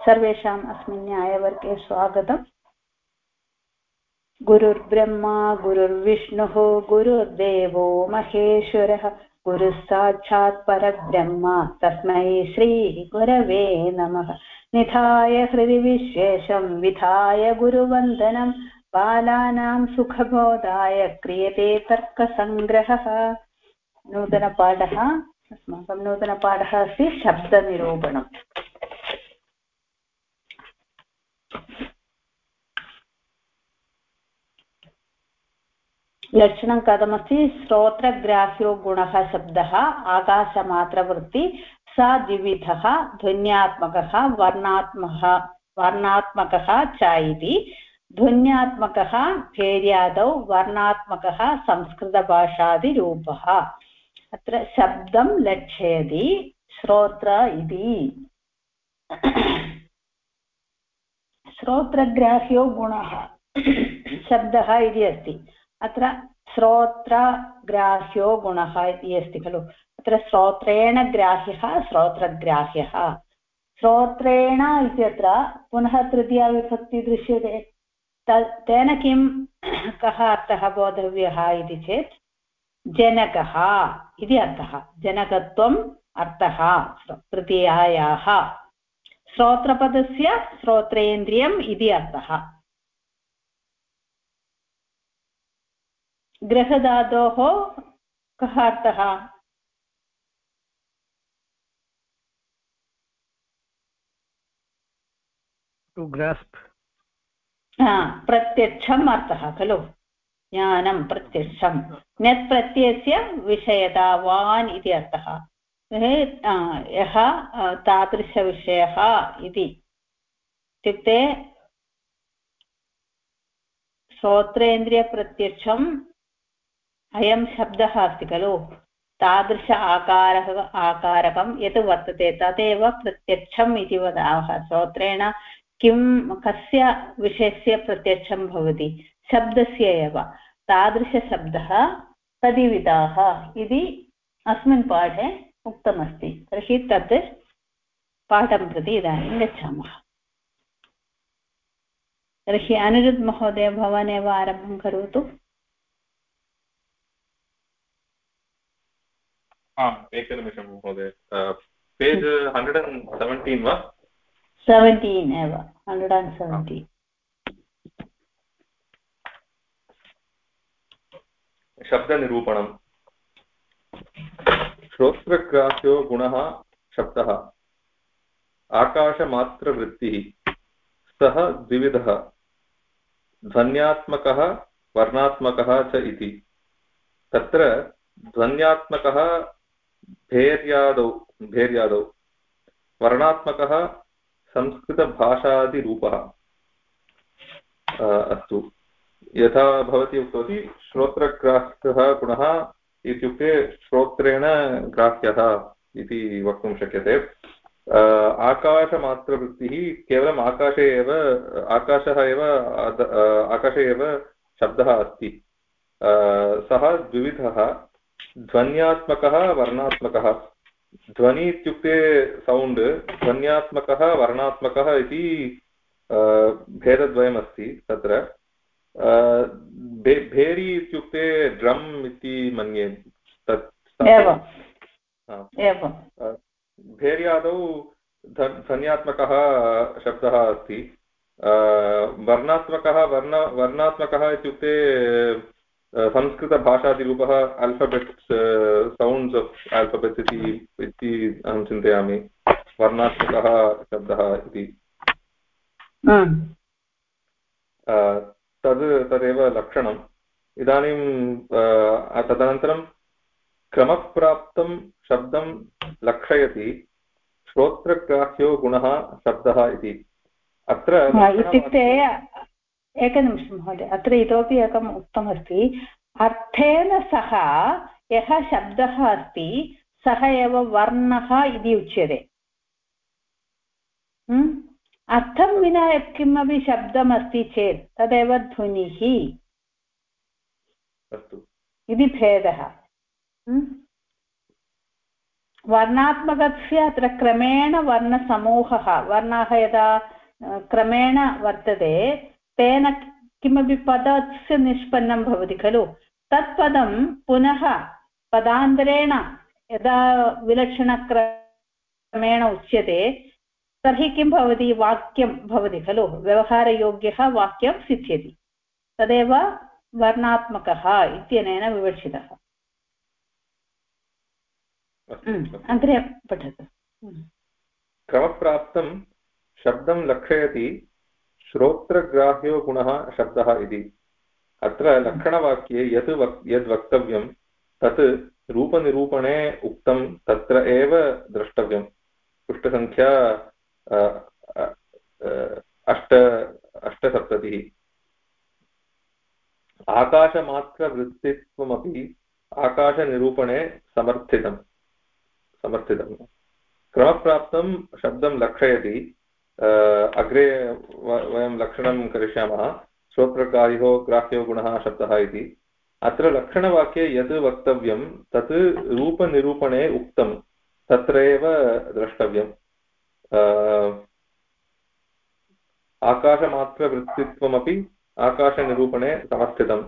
सर्वेषाम् अस्मिन् न्यायवर्गे स्वागतम्। गुरुर्ब्रह्मा गुरुर्विष्णुः गुरुर्देवो महेश्वरः गुरुः साक्षात् परब्रह्म तस्मै श्री गुरवे नमः। निधाय हृदि विश्वेशं विधाय गुरुवन्दनं बालानां सुखबोधाय क्रियते तर्कसङ्ग्रहः। अस्माकं नूतनपाठः अस्ति शब्दनिरूपणम्। लक्षणं कथमस्ति? श्रोत्रग्राह्यो गुणः शब्दः आकाशमात्रवृत्ति सा द्विविधः ध्वन्यात्मकः वर्णात्मकः च इति। ध्वन्यात्मकः भेर्यादौ वर्णात्मकः संस्कृतभाषादिरूपः। अत्र शब्दं लक्षयति श्रोत्र इति। श्रोत्रग्राह्यो गुणः शब्दः इति अस्ति। अत्र श्रोत्रग्राह्यो गुणः इति अस्ति खलु। अत्र श्रोत्रेण ग्राह्यः श्रोत्रग्राह्यः। श्रोत्रेण इत्यत्र पुनः तृतीया विभक्ति दृश्यते। तेन किं कः अर्थः बोधव्यः इति चेत् जनकः इति अर्थः। जनकत्वम् अर्थः तृतीयायाः। श्रोत्रपदस्य श्रोत्रेन्द्रियम् इति अर्थः। गृहधातोः कः अर्थः? To grasp. प्रत्यक्षम् अर्थः खलु। ज्ञानं प्रत्यक्षं। ण्यत् प्रत्ययस्य विषयतावान् इति अर्थः। यः तादृशविषयः इति इत्युक्ते श्रोत्रेन्द्रियप्रत्यक्षम् अयं शब्दः अस्ति खलु। तादृश आकारकं यत् वर्तते तदेव प्रत्यक्षम् इति वदामः। श्रोत्रेण किं कस्य विषयस्य प्रत्यक्षं भवति? शब्दस्य एव। तादृशशब्दः तद्विधाः इति अस्मिन् पाठे उक्तमस्ति। तर्हि तत् पाठं प्रति इदानीं गच्छामः। तर्हि अनिरुद्ध महोदय भवान् एव आरम्भं करोतु। एकनिमिषं महोदय। पेज् 117 वा? 17 एव। 117। शब्दनिरूपणम्। श्रोत्रग्राह्यो गुणः शब्दः आकाशमात्रवृत्तिः सः द्विविधः ध्वन्यात्मकः वर्णात्मकः च इति। तत्र ध्वन्यात्मकः भेर्यादौ वर्णात्मकः संस्कृतभाषादिरूपः। अस्तु, यथा भवती उक्तवती श्रोत्रग्राह्यः गुणः इत्युक्ते श्रोत्रेण ग्राह्यः इति वक्तुं शक्यते। आकाशमात्रवृत्तिः केवलम् आकाशे एव शब्दः अस्ति। सः द्विविधः ध्वन्यात्मकः वर्णात्मकः। ध्वनि इत्युक्ते सौण्ड्, ध्वन्यात्मकः वर्णात्मकः इति भेदद्वयमस्ति तत्र। भेरी इत्युक्ते ड्रम् इति मन्ये। भेर्यादौ ध्वन्यात्मकः शब्दः अस्ति। वर्णात्मकः इत्युक्ते संस्कृतभाषादिरूपः अल्फबेट्स्, सौण्ड्स् आफ् अल्फबेट्स् इति अहं चिन्तयामि। वर्णात्मकः शब्दः इति तदेव लक्षणम्। इदानीं तदनन्तरं क्रमप्राप्तं शब्दं लक्षयति श्रोत्रग्राह्यो गुणः शब्दः इति। अत्र इत्युक्ते एकनिमिषं महोदय, अत्र इतोपि एकम् उक्तमस्ति। अर्थेन सह यः शब्दः अस्ति सः एव वर्णः इति उच्यते। अर्थं विना किमपि शब्दमस्ति चेत् तदेव ध्वनिः इति भेदः। वर्णात्मकस्य अत्र क्रमेण वर्णसमूहः वर्णाः यदा क्रमेण वर्तते तेन किमपि पदस्य निष्पन्नं भवति खलु तत्पदं पुनः पदान्तरेण यदा विलक्षणक्रमेण उच्यते तर्हि किं भवति वाक्यं भवति खलु व्यवहारयोग्यः वाक्यं सिद्ध्यति तदेव वर्णात्मकः इत्यनेन विवक्षितः अग्रे पठतु क्रमप्राप्तं शब्दं लक्षयति श्रोत्रग्राह्यो गुणः शब्दः इति अत्र लक्षणवाक्ये यद् वक्तव्यं तत् रूपनिरूपणे उक्तं तत्र एव द्रष्टव्यं पृष्ठसङ्ख्या 78 आकाशमात्रवृत्तित्वमपि आकाशनिरूपणे समर्थितम् क्रमप्राप्तं शब्दं लक्षयति अग्रे वयं लक्षणं करिष्यामः श्रोत्रग्राह्यो ग्राह्यो गुणः शब्दः इति अत्र लक्षणवाक्ये यद् वक्तव्यं तत् रूपनिरूपणे उक्तं तत्र एव द्रष्टव्यम् आकाशमात्रवृत्तित्वमपि आकाशनिरूपणे समर्थितम्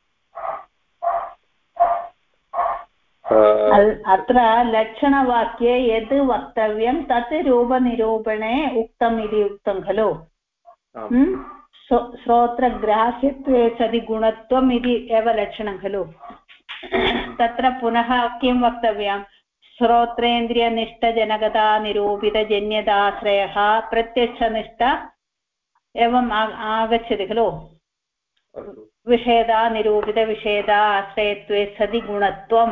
अत्र लक्षणवाक्ये यद् वक्तव्यं तत् रूपनिरूपणे उक्तम् इति उक्तं खलु श्रोत्रग्राह्यत्वे सति गुणत्वम् इति एव लक्षणं खलु तत्र पुनः किं वक्तव्यं श्रोत्रेन्द्रियनिष्ठजनकता निरूपितजन्यताश्रयः प्रत्यक्षनिष्ठ एवम् आगच्छति खलु विषयदा निरूपितविषयदा आश्रयत्वे सति गुणत्वं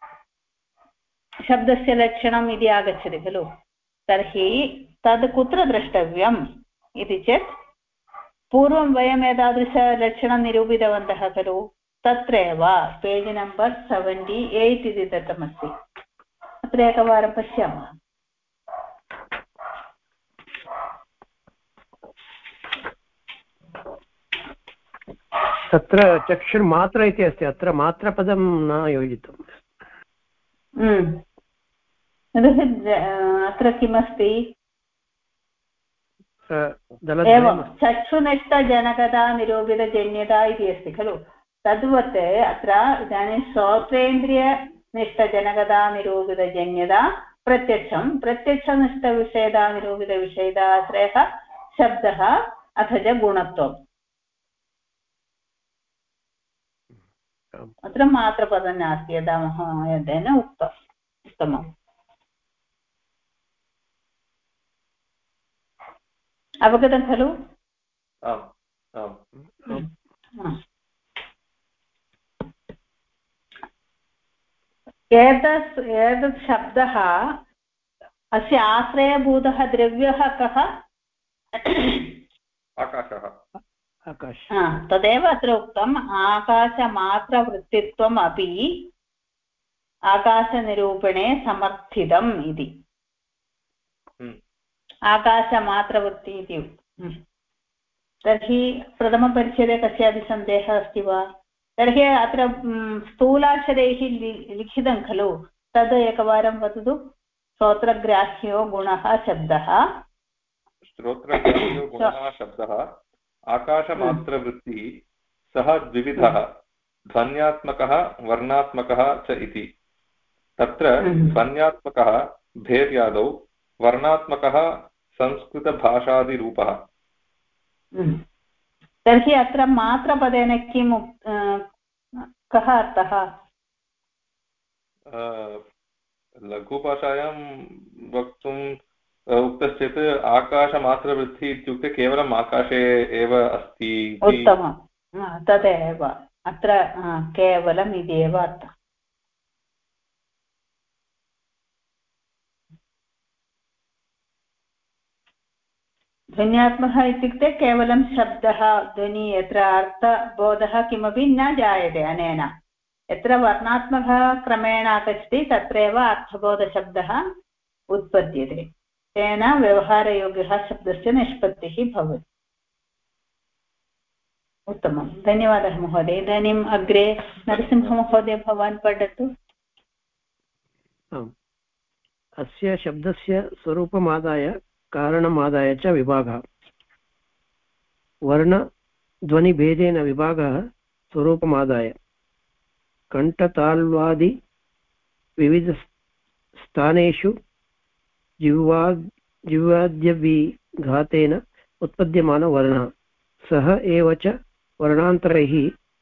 शब्दस्य लक्षणम् इति आगच्छति खलु तर्हि तद् कुत्र द्रष्टव्यम् इति चेत् पूर्वं वयम् एतादृशलक्षणं निरूपितवन्तः खलु तत्रैव पेज् नम्बर् 78 इति दत्तमस्ति अत्र एकवारं पश्यामः तत्र चक्षुर्मात्रा इति अस्ति अत्र मात्रपदं न योजितम् अत्र किमस्ति एवं चक्षुनिष्ठजनकता निरूपितजन्यता इति अस्ति खलु तद्वत् अत्र इदानीं श्रोत्रेन्द्रियनिष्ठजनकता निरूपितजन्यता प्रत्यक्षनिष्ठविषयता निरूपितविषयताश्रयः शब्दः अथ च गुणत्वम् अत्र मात्रपदं नास्ति यदा महोदयेन उत्तमम् अवगतं खलु एतत् शब्दः अस्य आश्रयभूतः द्रव्यः कः आकाशः तदेव अत्र उक्तम् आकाशमात्रवृत्तित्वम् अपि आकाशनिरूपणे समर्थितम् इति आकाशमात्रवृत्ति इति तर्हि प्रथमपरिच्छेदे कस्यापि सन्देहः अस्ति वा तर्हि अत्र स्थूलाक्षरैः लिखितं खलु तद् एकवारं वदतु श्रोत्रग्राह्यो गुणः शब्दः श्रोत्रग्राह्यो गुणः शब्दः आकाशमात्रवृत्तिः सः द्विविधः ध्वन्यात्मकः वर्णात्मकः च इति तत्र ध्वन्यात्मकः भेर्यादौ वर्णात्मकः संस्कृतभाषादिरूपः तर्हि अत्र मात्रपदेन किं कः अर्थः लघुभाषायां वक्तुम् उक्तश्चेत् आकाशमात्रवृत्तिः इत्युक्ते केवलम् आकाशे एव अस्ति उत्तमं तदेव अत्र केवलम् इति एव अर्थः ध्वन्यात्मकः इत्युक्ते केवलं शब्दः ध्वनि यत्र अर्थबोधः किमपि न जायते अनेन यत्र वर्णात्मकः क्रमेण आगच्छति तत्रैव अर्थबोधशब्दः उत्पद्यते तेन व्यवहारयोग्यः शब्दस्य निष्पत्तिः भवति उत्तमं धन्यवादः महोदय इदानीम् अग्रे नरसिंहमहोदय भवान् पठतु अस्य शब्दस्य स्वरूपमादाय कारणमादाय च विभागः वर्णध्वनिभेदेन विभागः स्वरूपमादाय कण्ठताल्वादि विविधस्थानेषु जिह्वाद्यविघातेन उत्पद्यमानो वर्णः सः एव च वर्णान्तरैः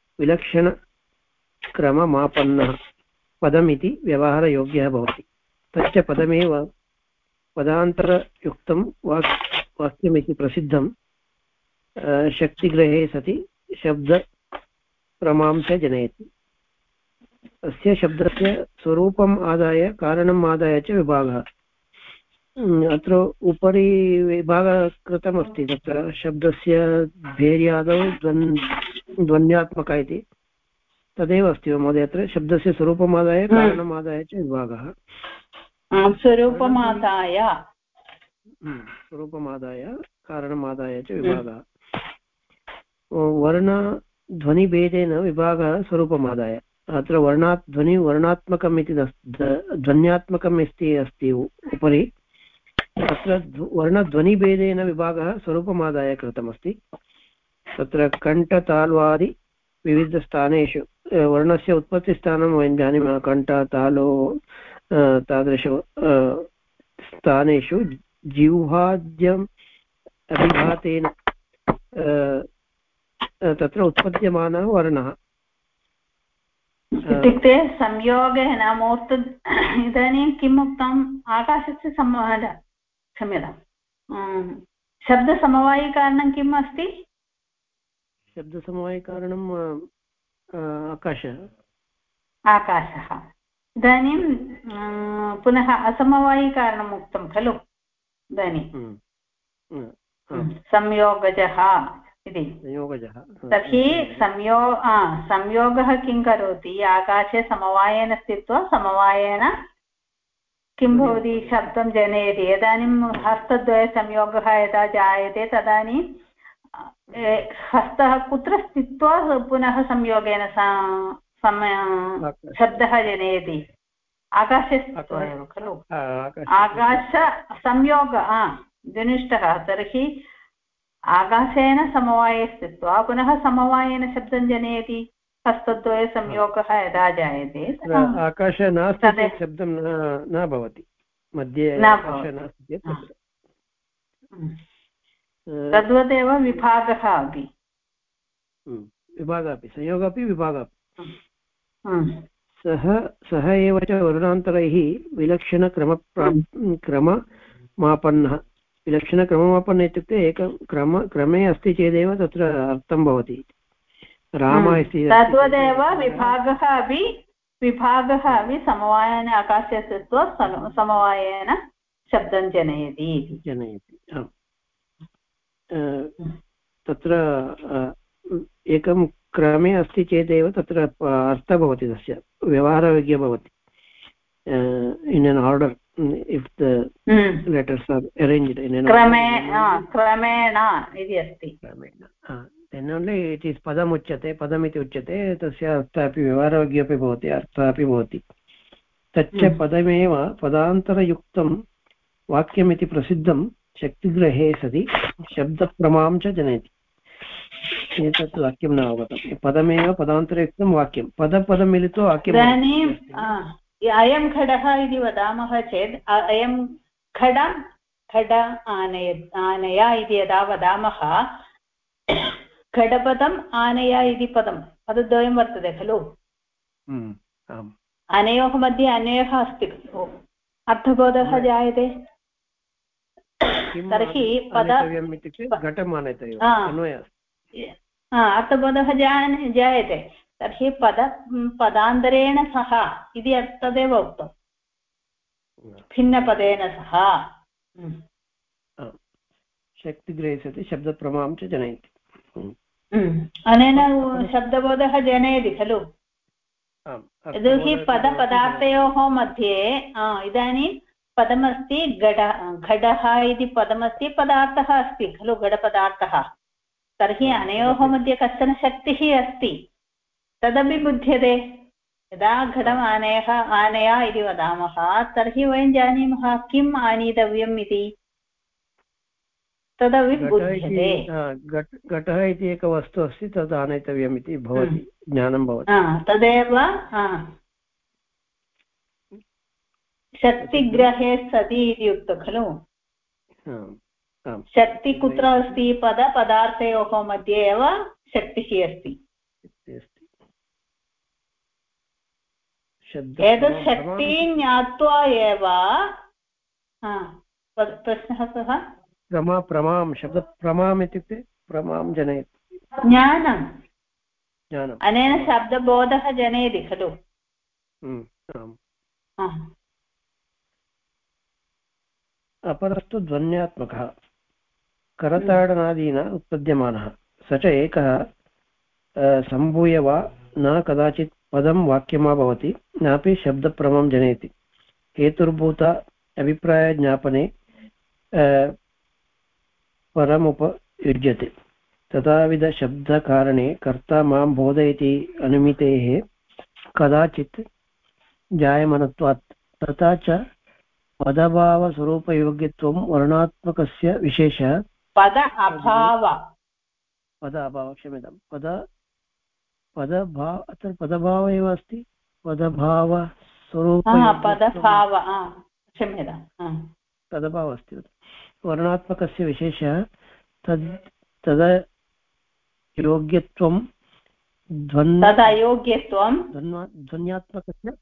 विलक्षणक्रममापन्नः पदमिति व्यवहारयोग्यः भवति तच्च पदमेव पदान्तरयुक्तं वाक्यमिति प्रसिद्धं शक्तिग्रहे सति शब्दप्रमां च जनयति अस्य शब्दस्य स्वरूपम् आदाय कारणम् आदाय च विभागः अत्र उपरि विभागः कृतमस्ति तत्र शब्दस्य भेर्यादौ ध्वन्यात्मक इति तदेव अस्ति वा महोदय अत्र शब्दस्य स्वरूपमादाय कारणमादाय च विभागः स्वरूपमादाय कारणमादाय च विभागः वर्णध्वनिभेदेन विभागः स्वरूपमादाय अत्र वर्णात्मकम् इति ध्वन्यात्मकम् अस्ति उपरि अत्र वर्णध्वनिभेदेन विभागः स्वरूपमादाय कृतमस्ति तत्र कण्ठताल्वादि विविधस्थानेषु वर्णस्य उत्पत्तिस्थानं वयं जानीमः कण्ठ तालो तादृश स्थानेषु जिह्वाद्यम् अभिघातेन तत्र उत्पद्यमानः वर्णः इत्युक्ते संयोगेन मूर्त इदानीं किम् उक्तम् आकाशस्य क्षम्यतां शब्दसमवायिकारणं किम् अस्ति शब्दसमवायिकारणम् आकाशः इदानीं पुनः असमवायिकारणम् उक्तं खलु इदानीं संयोगजः इति तर्हि संयोगः किं करोति आकाशे समवायेन स्थित्वा समवायेन किं भवति शब्दं जनयति इदानीं हस्तद्वयसंयोगः यदा जायते तदानीं हस्तः कुत्र स्थित्वा पुनः संयोगेन शब्दः जनयति आकाशे स्थित्वा एव खलु आकाशसंयोग जनिष्ठः तर्हि आकाशेन समवाये स्थित्वा पुनः समवायेन शब्दं जनयति हस्तद्वयसंयोगः यदा जायते आकाशः नास्ति चेत् शब्दं न भवति मध्ये नास्ति चेत् तद्वदेव विभागः अपि संयोगः अपि विभागः सः एव च वर्णान्तरैः विलक्षणक्रममापन्नः विलक्षणक्रममापन्नः इत्युक्ते एकं क्रमे अस्ति चेदेव तत्र अर्थं भवति राम इति तद्वदेव विभागः अपि समवायेन आकाशे स्थित्वा समवायेन शब्दं जनयति तत्र एकं क्रमे अस्ति चेदेव तत्र अर्थः भवति तस्य व्यवहारयोग्यः भवति in an order if the letters are arranged in an क्रमेण इति अस्ति then only it is padam uchyate padam iti uchyate tasya artha api vyavaharayogyah api bhavati artha api bhavati taccha padameva padantarayuktam vakyam iti prasiddham shaktigrahe sati shabdapramam cha janayati एतत् वाक्यं न अवगतं पदमेव पदान्तरयुक्तं वाक्यं पदं मिलित्वा वाक्यम् इदानीम् अयं खडः इति वदामः चेत् अयं खड आनय इति यदा वदामः खडपदम् आनय इति पदद्वयं वर्तते खलु अनयोः मध्ये अन्वयः अस्ति खलु अर्थबोधः जायते तर्हि अर्थबोधः जायते तर्हि पदान्तरेण सह इति तदेव उक्तं भिन्नपदेन सह शक्तिग्रहे सति शब्दप्रमां च जनयति अनेन शब्दबोधः जनयति खलु यतोहि पदपदार्थयोः मध्ये इदानीं पदमस्ति घटः इति पदमस्ति पदार्थः अस्ति खलु घटपदार्थः तर्हि अनयोः मध्ये कश्चन शक्तिः अस्ति तदपि बुध्यते यदा घटम् आनय इति वदामः तर्हि वयं जानीमः किम् आनीतव्यम् इति तदपि बुध्यते। घटः इति एकः वस्तु अस्ति तद् आनेतव्यम् इति भवति ज्ञानं भवति। तदेव शक्तिग्रहे सति इति उक्तं खलु। शक्ति कुत्र अस्ति? पदार्थयोः मध्ये एव शक्तिः अस्ति। एतत् शक्तिं ज्ञात्वा एव प्रश्नः कः? प्रमां शब्दप्रमाम् इत्युक्ते प्रमां जनयति ज्ञानम्। अनेन शब्दबोधः जनयति खलु। अपरस्तु ध्वन्यात्मकः करताडनादीना उत्पद्यमानः स च एकः सम्भूय वा न कदाचित् पदं वाक्यं वा भवति नापि शब्दप्रमं जनयति। हेतुर्भूत अभिप्रायज्ञापने परमुपयुज्यते। तथाविधशब्दकारणे कर्ता मां बोधयति अनुमितेः कदाचित् जायमानत्वात्। तथा च पदभावस्वरूपयोग्यत्वं वर्णात्मकस्य विशेषः अत्र पदभाव एव अस्ति। पदभाव अस्ति वर्णात्मकस्य विशेषः तदयोग्यत्वं ध्वन्यात्मकस्य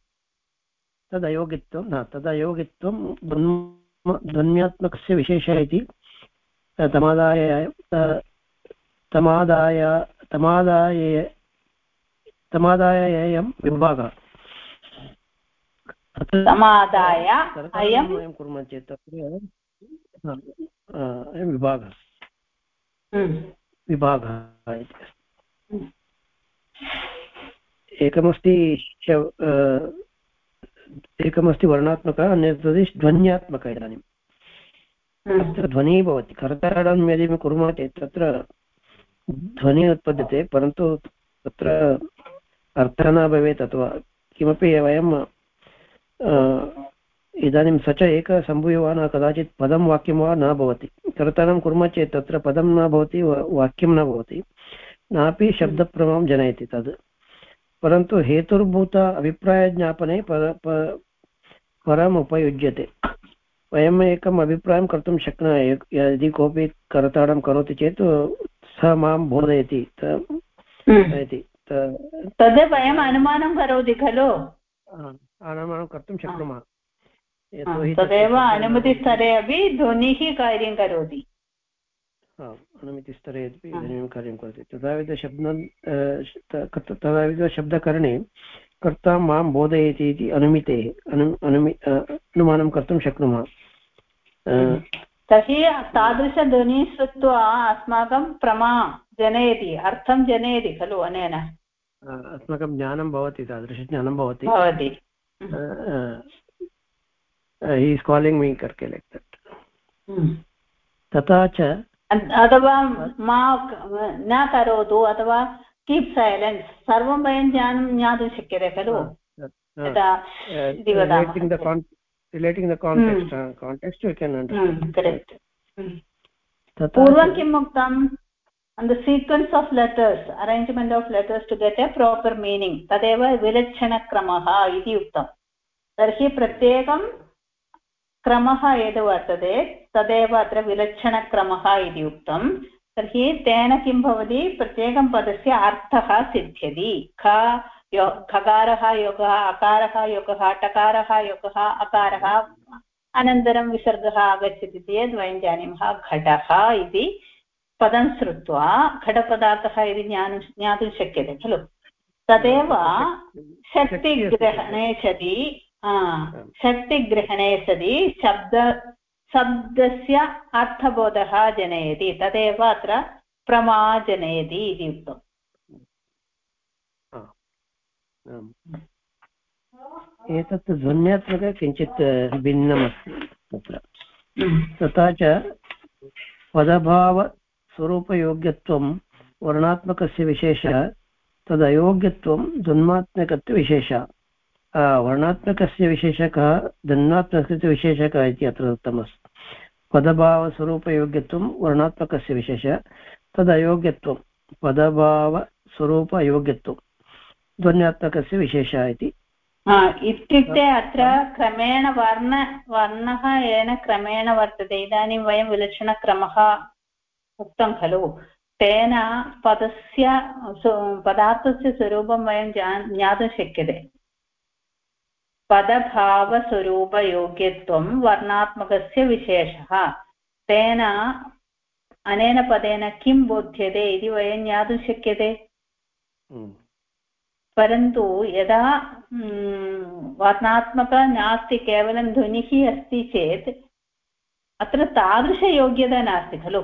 तदयोगित्वं ध्वन्यात्मकस्य विशेषः इति तमादायेयं विभागः। वयं कुर्मः चेत् विभागः एकमस्ति वर्णात्मकः, अन्यत् ध्वन्यात्मकः। इदानीम् अत्र ध्वनिः भवति। कर्ताडनं यदि कुर्मः चेत् तत्र ध्वनिः उत्पद्यते, परन्तु तत्र अर्थः न भवेत् अथवा किमपि वयं इदानीं स च एकः सम्भूयवान् कदाचित् पदं वाक्यं वा न भवति। कर्ताडनं कुर्मः चेत् तत्र पदं न भवति, वाक्यं न भवति, नापि शब्दप्रमां जनयति तद्। परन्तु हेतुर्भूत अभिप्रायज्ञापने परम् उपयुज्यते। वयम् एकम् अभिप्रायं कर्तुं शक्नुमः। यदि कोऽपि कर्ताडनं करोति चेत् सः मां बोधयति तद् वयम् अनुमानं करोति खलु। अनुमानं कर्तुं शक्नुमः। तदेव अनुमतिस्तरे अपि ध्वनिः कार्यं करोति। अनुमितिस्तरे अपि ध्वनिः कार्यं करोति। तदाविधशब्दकरणे कर्ता मां बोधयति इति अनुमितेः अनुमानं कर्तुं शक्नुमः। तर्हि तादृशध्वनिं श्रुत्वा अस्माकं प्रमा जनयति, अर्थं जनयति खलु। अनेन अस्माकं ज्ञानं भवति, तादृशज्ञानं भवति। he is calling me करके like that। तथा च अथवा मा न करोतु अथवा कीप् सैलेन्स्, सर्वं वयं ज्ञातुं शक्यते खलु। relating the context you can understand। correct। पूर्वं किम् उक्तम्? and the sequence of letters, arrangement of letters to get a proper meaning, तदेव विलक्षणक्रमः इति उक्तम्। तर्हि प्रत्येकं क्रमः यद् वर्तते तदेव अत्र विलक्षणक्रमः इति उक्तं। तर्हि तेन किं भवति? प्रत्येकं पदस्य अर्थः सिद्ध्यति। खकारः योगः, अकारः योगः, टकारः योगः, अकारः, अनन्तरं विसर्गः आगच्छति चेत् वयं जानीमः घटः इति पदं श्रुत्वा घटपदार्थः इति ज्ञातुं शक्यते खलु। तदेव शक्तिग्रहणे सति शब्दस्य अर्थबोधः जनयति। तदेव अत्र प्रमा जनयति इति उक्तम्। एतत् ध्वन्यात्मकः किञ्चित् भिन्नमस्ति तत्र। तथा च पदभावस्वरूपयोग्यत्वं वर्णात्मकस्य विशेषः, तदयोग्यत्वं ध्वन्यात्मकस्य विशेषः। वर्णात्मकस्य विशेषकः धन्यात्मकस्य विशेषकः इति अत्र उक्तमस्ति। पदभावस्वरूपयोग्यत्वं वर्णात्मकस्य विशेषः, तदयोग्यत्वं पदभावस्वरूप अयोग्यत्वं ध्वन्यात्मकस्य विशेषः इति। इत्युक्ते अत्र क्रमेण वर्णः येन क्रमेण वर्तते। इदानीं वयं विलक्षणक्रमः उक्तं खलु, तेन पदार्थस्य स्वरूपं वयं ज्ञातुं शक्यते। पदभावस्वरूपयोग्यत्वं वर्णात्मकस्य विशेषः, तेन अनेन पदेन किं बोध्यते इति वयं ज्ञातुं शक्यते। परन्तु यदा वर्णात्मक नास्ति, केवलं ध्वनिः अस्ति चेत् अत्र तादृशयोग्यता नास्ति खलु।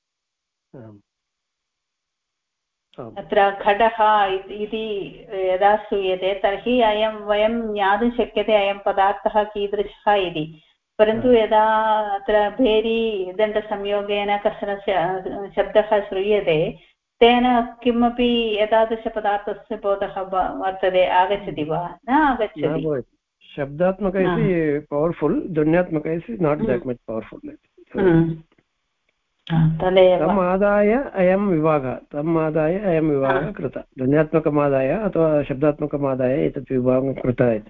अत्र घटः इति यदा श्रूयते तर्हि वयं ज्ञातुं शक्यते अयं पदार्थः कीदृशः इति। परन्तु यदा अत्र भेरी दण्डसंयोगेन कश्चन शब्दः श्रूयते, तेन किमपि एतादृशपदार्थस्य बोधः वर्तते, आगच्छति वा? न आगच्छति। शब्दात्मक इस् पवर्फुल्, ध्वन्यात्मक is not that much powerful. तदेव तम् आदाय अयं विभागः कृतः, ध्वन्यात्मकमादाय अथवा शब्दात्मकमादाय एतत् विभागः कृतः इति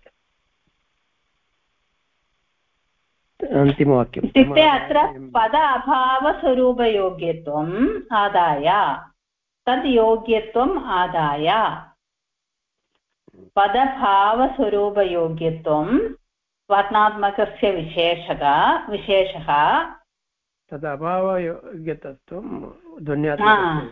अन्तिमवाक्यम्। इत्युक्ते अत्र पद अभावस्वरूपयोग्यत्वम् आदाय, तद् योग्यत्वम् आदाय, पदभावस्वरूपयोग्यत्वं वर्णात्मकस्य विशेषः, तद् अभावयोग्यत्वं ध्वन्यात्मकस्य।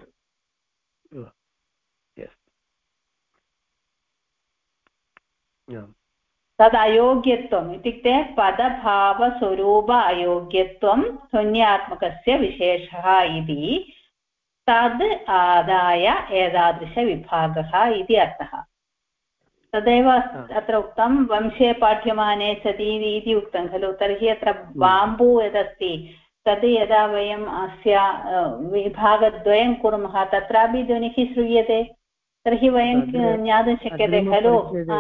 तद् अयोग्यत्वम् इत्युक्ते पदभावस्वरूप अयोग्यत्वं ध्वन्यात्मकस्य विशेषः इति, तद् आदाय एतादृशविभागः इति अर्थः। तदेव अत्र उक्तं वंशे पाठ्यमाने सति इति उक्तं खलु। तर्हि अत्र बाम्बू यदस्ति तद् यदा वयम् अस्य विभागद्वयं कुर्मः तत्रापि ध्वनिः श्रूयते, तर्हि वयं ज्ञातुं शक्यते खलु।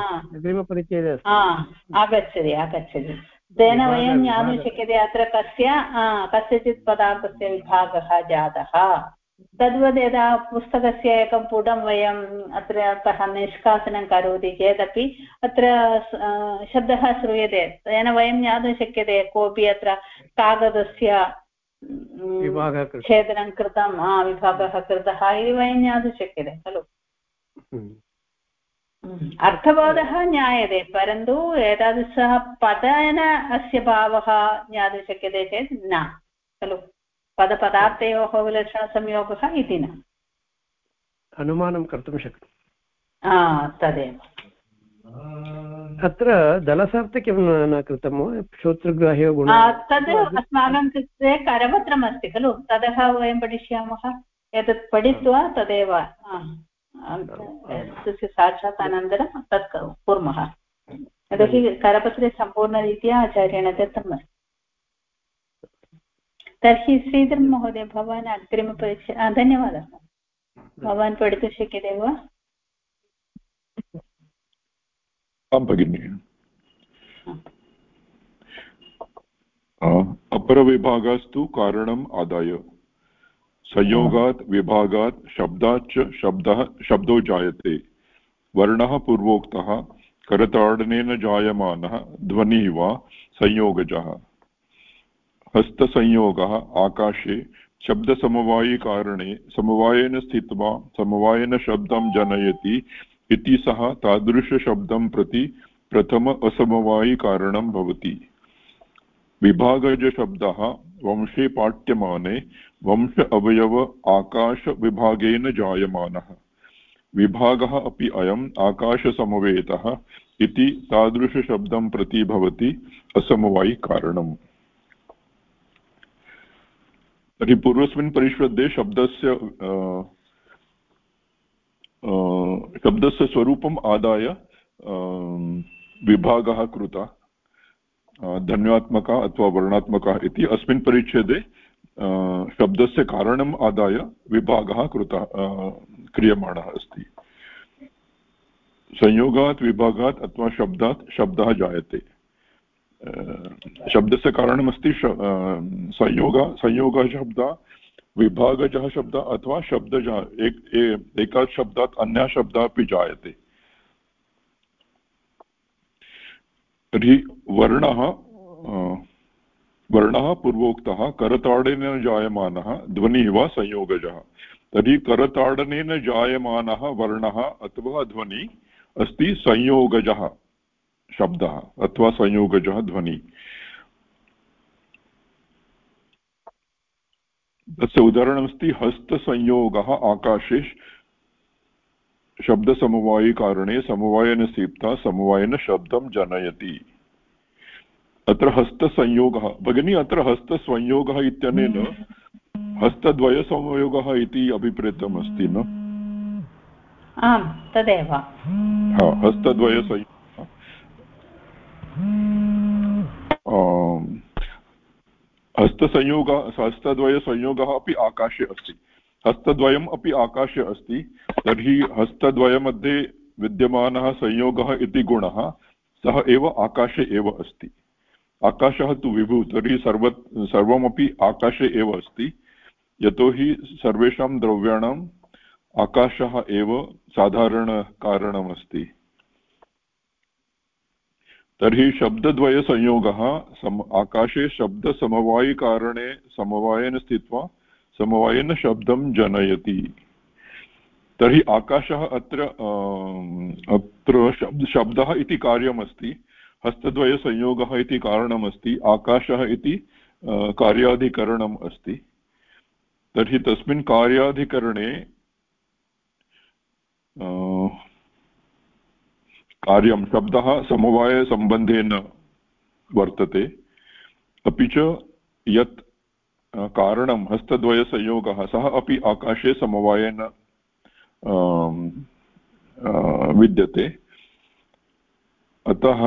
आगच्छति तेन वयं ज्ञातुं शक्यते अत्र कस्यचित् पदार्थस्य विभागः जातः। तद्वद् यदा पुस्तकस्य एकं पुटं वयम् अत्रतः निष्कासनं करोति चेदपि अत्र शब्दः श्रूयते, तेन वयं ज्ञातुं शक्यते कोऽपि अत्र कागदस्य छेदनं कृतं, विभागः कृतः इति वयं ज्ञातुं शक्यते खलु। अर्थबोधः ज्ञायते, परन्तु एतादृशः पदेन अस्य भावः ज्ञातुं शक्यते चेत् न खलु। पदपदार्थयोः विलक्षणसंयोगः इति न, अनुमानं कर्तुं शक्यते। तदेव अत्र दलसार्थ किं न कृतं श्रोतृग्राह्यो गुणः, तद् अस्माकं कृते करपत्रमस्ति खलु, ततः वयं पठिष्यामः। एतत् पठित्वा तदेव साक्षात् अनन्तरं तत् कुर्मः। यतोहि करपत्रे सम्पूर्णरीत्या आचार्येण दत्तमस्ति। तर्हि श्रीधरन् महोदय, भवान् अग्रिमपरीक्षा, धन्यवादः, भवान् पठितुं शक्यते वा? आं भगिनि। अपरविभागास्तु कारणम् आदाय, संयोगात् विभागात् शब्दाच्च शब्दो जायते। वर्णः पूर्वोक्तः करताडनेन जायमानः ध्वनिः वा संयोगजः। हस्तसंयोगः आकाशे शब्दसमवायिकारणे समवायेन स्थित्वा समवायेन शब्दं जनयति इति सः तादृशशब्दं प्रति प्रथम असमवायिकारणं भवति। विभागजशब्दः वंशे पाठ्यमाने वंश अवयव आकाशविभागेन जायमानः। विभागः अपि अयम् आकाशसमवेतः इति तादृशशब्दं प्रति भवति असमवायिकारणम्। तर्हि पूर्वस्मिन् परिष्वद्ये शब्दस्य स्वरूपम् आदाय विभागः कृतः, धन्यात्मकः अथवा वर्णात्मकः इति। अस्मिन् परिच्छेदे शब्दस्य कारणम् आदाय विभागः कृतः क्रियमाणः अस्ति। संयोगात् विभागात् अथवा शब्दात् शब्दः जायते शब्दस्य कारणमस्ति संयोगः शब्दः विभागजः शब्दः अथवा शब्दजः एकात् शब्दात् अन्यः शब्दः अपि जायते तर्हि वर्णः पूर्वोक्तः करताडनेन जायमानः ध्वनिः वा संयोगजः तर्हि करताडनेन जायमानः वर्णः अथवा ध्वनिः अस्ति संयोगजः शब्दः अथवा संयोगजः ध्वनिः तस्य उदाहरणमस्ति हस्तसंयोगः आकाशे शब्दसमवायिकारणे समवायेन सीप्ता समवायेन शब्दं जनयति अत्र हस्तसंयोगः भगिनी अत्र हस्तसंयोगः इत्यनेन हस्तद्वयसंयोगः इति अभिप्रेतम् अस्ति न आम् तदेव हस्तद्वयसंयोगः हस्तद्वयसंयोगः अपि आकाशे अस्ति हस्तद्वयम् अपि आकाशे अस्ति तर्हि हस्तद्वयमध्ये विद्यमानः संयोगः इति गुणः सः एव आकाशे एव अस्ति आकाशः तु विभुः तर्हि सर्वमपि आकाशे एव अस्ति यतोहि सर्वेषां द्रव्याणाम् आकाशः एव साधारणकारणमस्ति तर्हि शब्दद्वयसंयोगः आकाशे शब्दसमवायिकारणे समवायेन स्थित्वा समवायेन शब्दं जनयति तर्हि आकाशः अत्र शब्दः इति कार्यमस्ति हस्तद्वयसंयोगः इति कारणमस्ति आकाशः इति कार्याधिकरणम् अस्ति तर्हि तस्मिन् कार्याधिकरणे कार्यं शब्दः समवायसम्बन्धेन वर्तते अपि च यत् कारणं हस्तद्वयसंयोगः सः अपि आकाशे समवायेन विद्यते अतः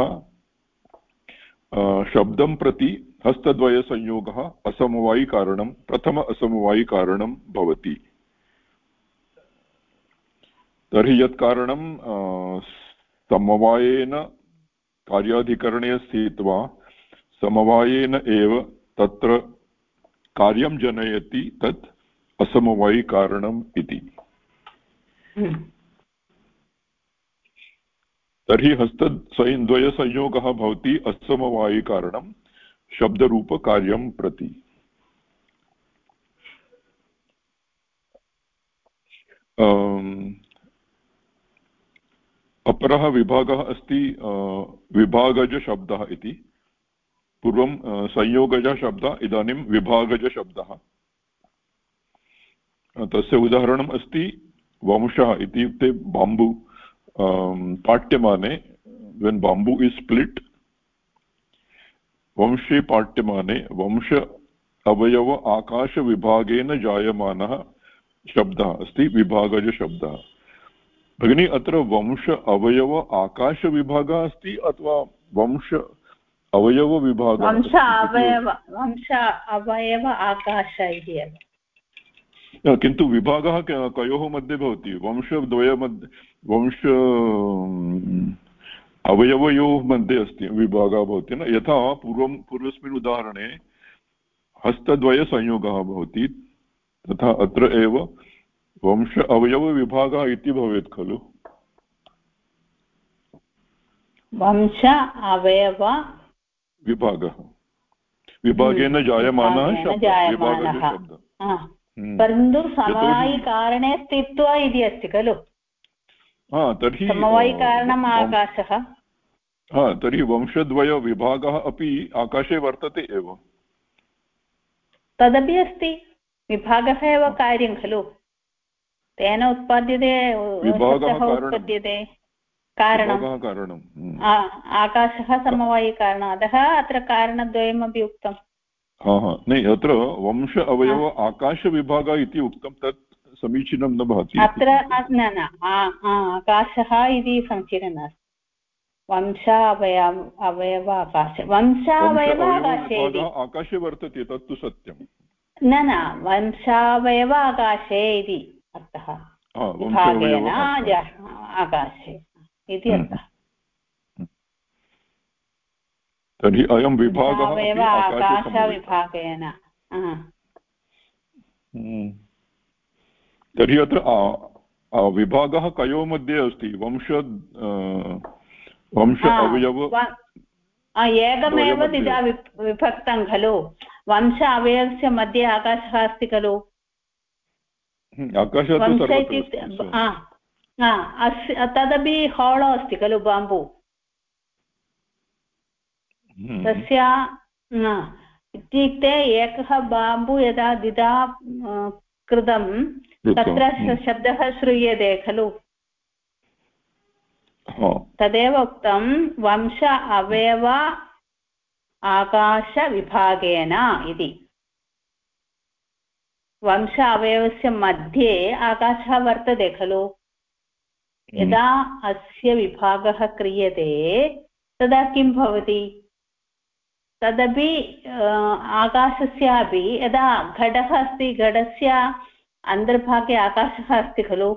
शब्दं प्रति हस्तद्वयसंयोगः असमवायिकारणं प्रथम असमवायिकारणं भवति तर्हि यत् कारणं समवायेन कार्याधिकरणे स्थित्वा समवायेन एव तत्र कार्यं जनयति तत् असमवायिकारणम् इति तर्हि हस्तद्वयसंयोगः भवति असमवायिकारणं शब्दरूपकार्यं प्रति अपरः विभागः अस्ति विभागजशब्दः इति पूर्वं संयोगजशब्दः इदानीं विभागजशब्दः तस्य उदाहरणम् अस्ति वंशः इत्युक्ते बाम्बू पाट्यमाने when bamboo is split वंशे पाट्यमाने वंश अवयव आकाशविभागेन जायमानः शब्दः अस्ति विभागजशब्दः भगिनी अत्र वंश अवयव आकाशविभागः अस्ति अथवा वंश अवयवविभागः वंश अवयव आकाश इति एव किन्तु विभागः कयोः मध्ये भवति वंशद्वयमध्ये वंश अवयवयोः मध्ये अस्ति विभागः भवति न यथा पूर्वस्मिन् उदाहरणे हस्तद्वयसंयोगः भवति तथा अत्र एव वंश अवयवविभागः इति भवेत् खलु वंश अवयव विभागः विभागेन जायमानः शब्दः परन्तु समवायिकारणे स्थित्वा इति अस्ति खलु तर्हि समवायिकारणम् आकाशः तर्हि वंशद्वयविभागः अपि आकाशे वर्तते एव तदपि अस्ति विभागः एव कार्यं खलु तेन उत्पद्यते उत्पद्यते कारणम् आकाशः समवायिकारणम् अतः अत्र कारणद्वयमपि उक्तम् अत्र वंश अवयव आकाशविभागः इति उक्तं तत् समीचीनं न भवति अत्र न आकाशः इति समीचीनं नास्ति वंश अवयव आकाशे वंशावयव आकाशे वर्तते तत्तु सत्यं न वंशावयव आकाशे इति अर्थः विभागेन आकाशे इति अर्थः। तर्हि अयं विभागः आकाशविभागेन। तर्हि अत्र विभागः कयो मध्ये अस्ति? वंश अवयव एकमेव द्विधा विभक्तं खलु। वंश अवयवस्य मध्ये आकाशः अस्ति खलु। तदपि होळो अस्ति खलु बाम्बु तस्य इत्युक्ते एकः बाम्बु यदा द्विधा कृतं तत्र शब्दः श्रूयते खलु। तदेव उक्तं वंश अवयव आकाशविभागेन इति। वंश अवयवस्य मध्ये आकाशः वर्तते खलु। यदा अस्य विभागः क्रियते तदा किं भवति? तदपि आकाशस्यापि यदा घटः अस्ति घटस्य अन्तर्भागे आकाशः अस्ति खलु।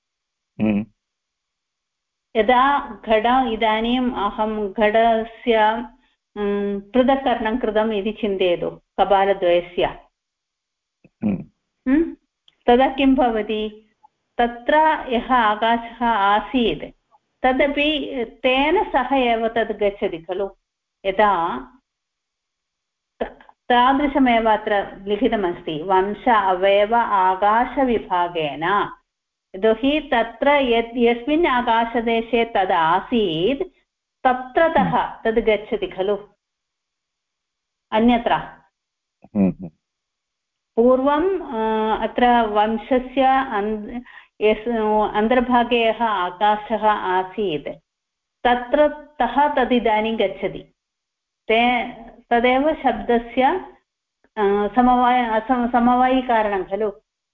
यदा घट इदानीम् अहं घटस्य पृथक्करणं कृतम् इति चिन्तयतु कपालद्वयस्य। तदा किं भवति? तत्र यः आकाशः आसीत् तदपि तेन सह एव तद् गच्छति खलु। यदा तादृशमेव अत्र लिखितमस्ति वंश अवयव आकाशविभागेन। यतोहि तत्र यस्मिन् आकाशदेशे तद् आसीत् तत्रतः तद् गच्छति खलु अन्यत्र। पूर्वम् अत्र वंशस्य अन्तर्भागे यः आकाशः आसीत् तत्रतः तदिदानीं गच्छति। तदेव शब्दस्य समवायिकारणं खलु।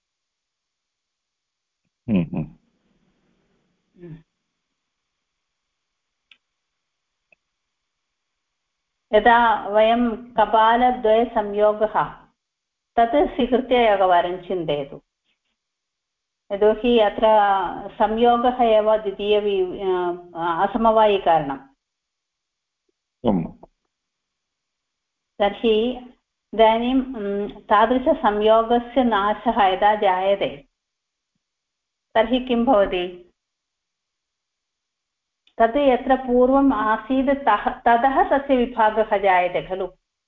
यदा वयं कपालद्वयसंयोगः तत् स्वीकृत्य एकवारं चिन्तयतु। यतोहि अत्र संयोगः एव द्वितीय असमवायिकारणम्। तर्हि इदानीं तादृशसंयोगस्य नाशः यदा जायते तर्हि किं भवति? तद् यत्र पूर्वम् आसीत् ततः तस्य विभागः जायते खलु।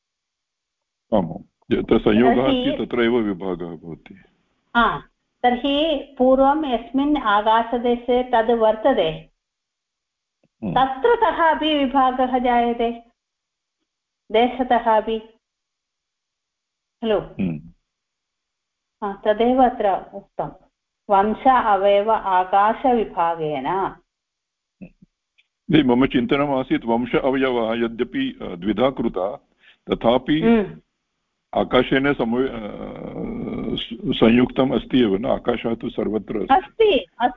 यत्र संयोगः अस्ति तत्रैव विभागः भवति। तर्हि पूर्वं यस्मिन् आकाशदेशे तद् वर्तते तत्रतः अपि विभागः जायते देशतः अपि खलु। तदेव अत्र उक्तं वंश अवयव आकाशविभागेन। मम चिन्तनम् आसीत् वंश अवयवः यद्यपि द्विधा कृता तथापि आकाशेन संयुक्तम् अस्ति एव न। आकाशः तु सर्वत्र अस्ति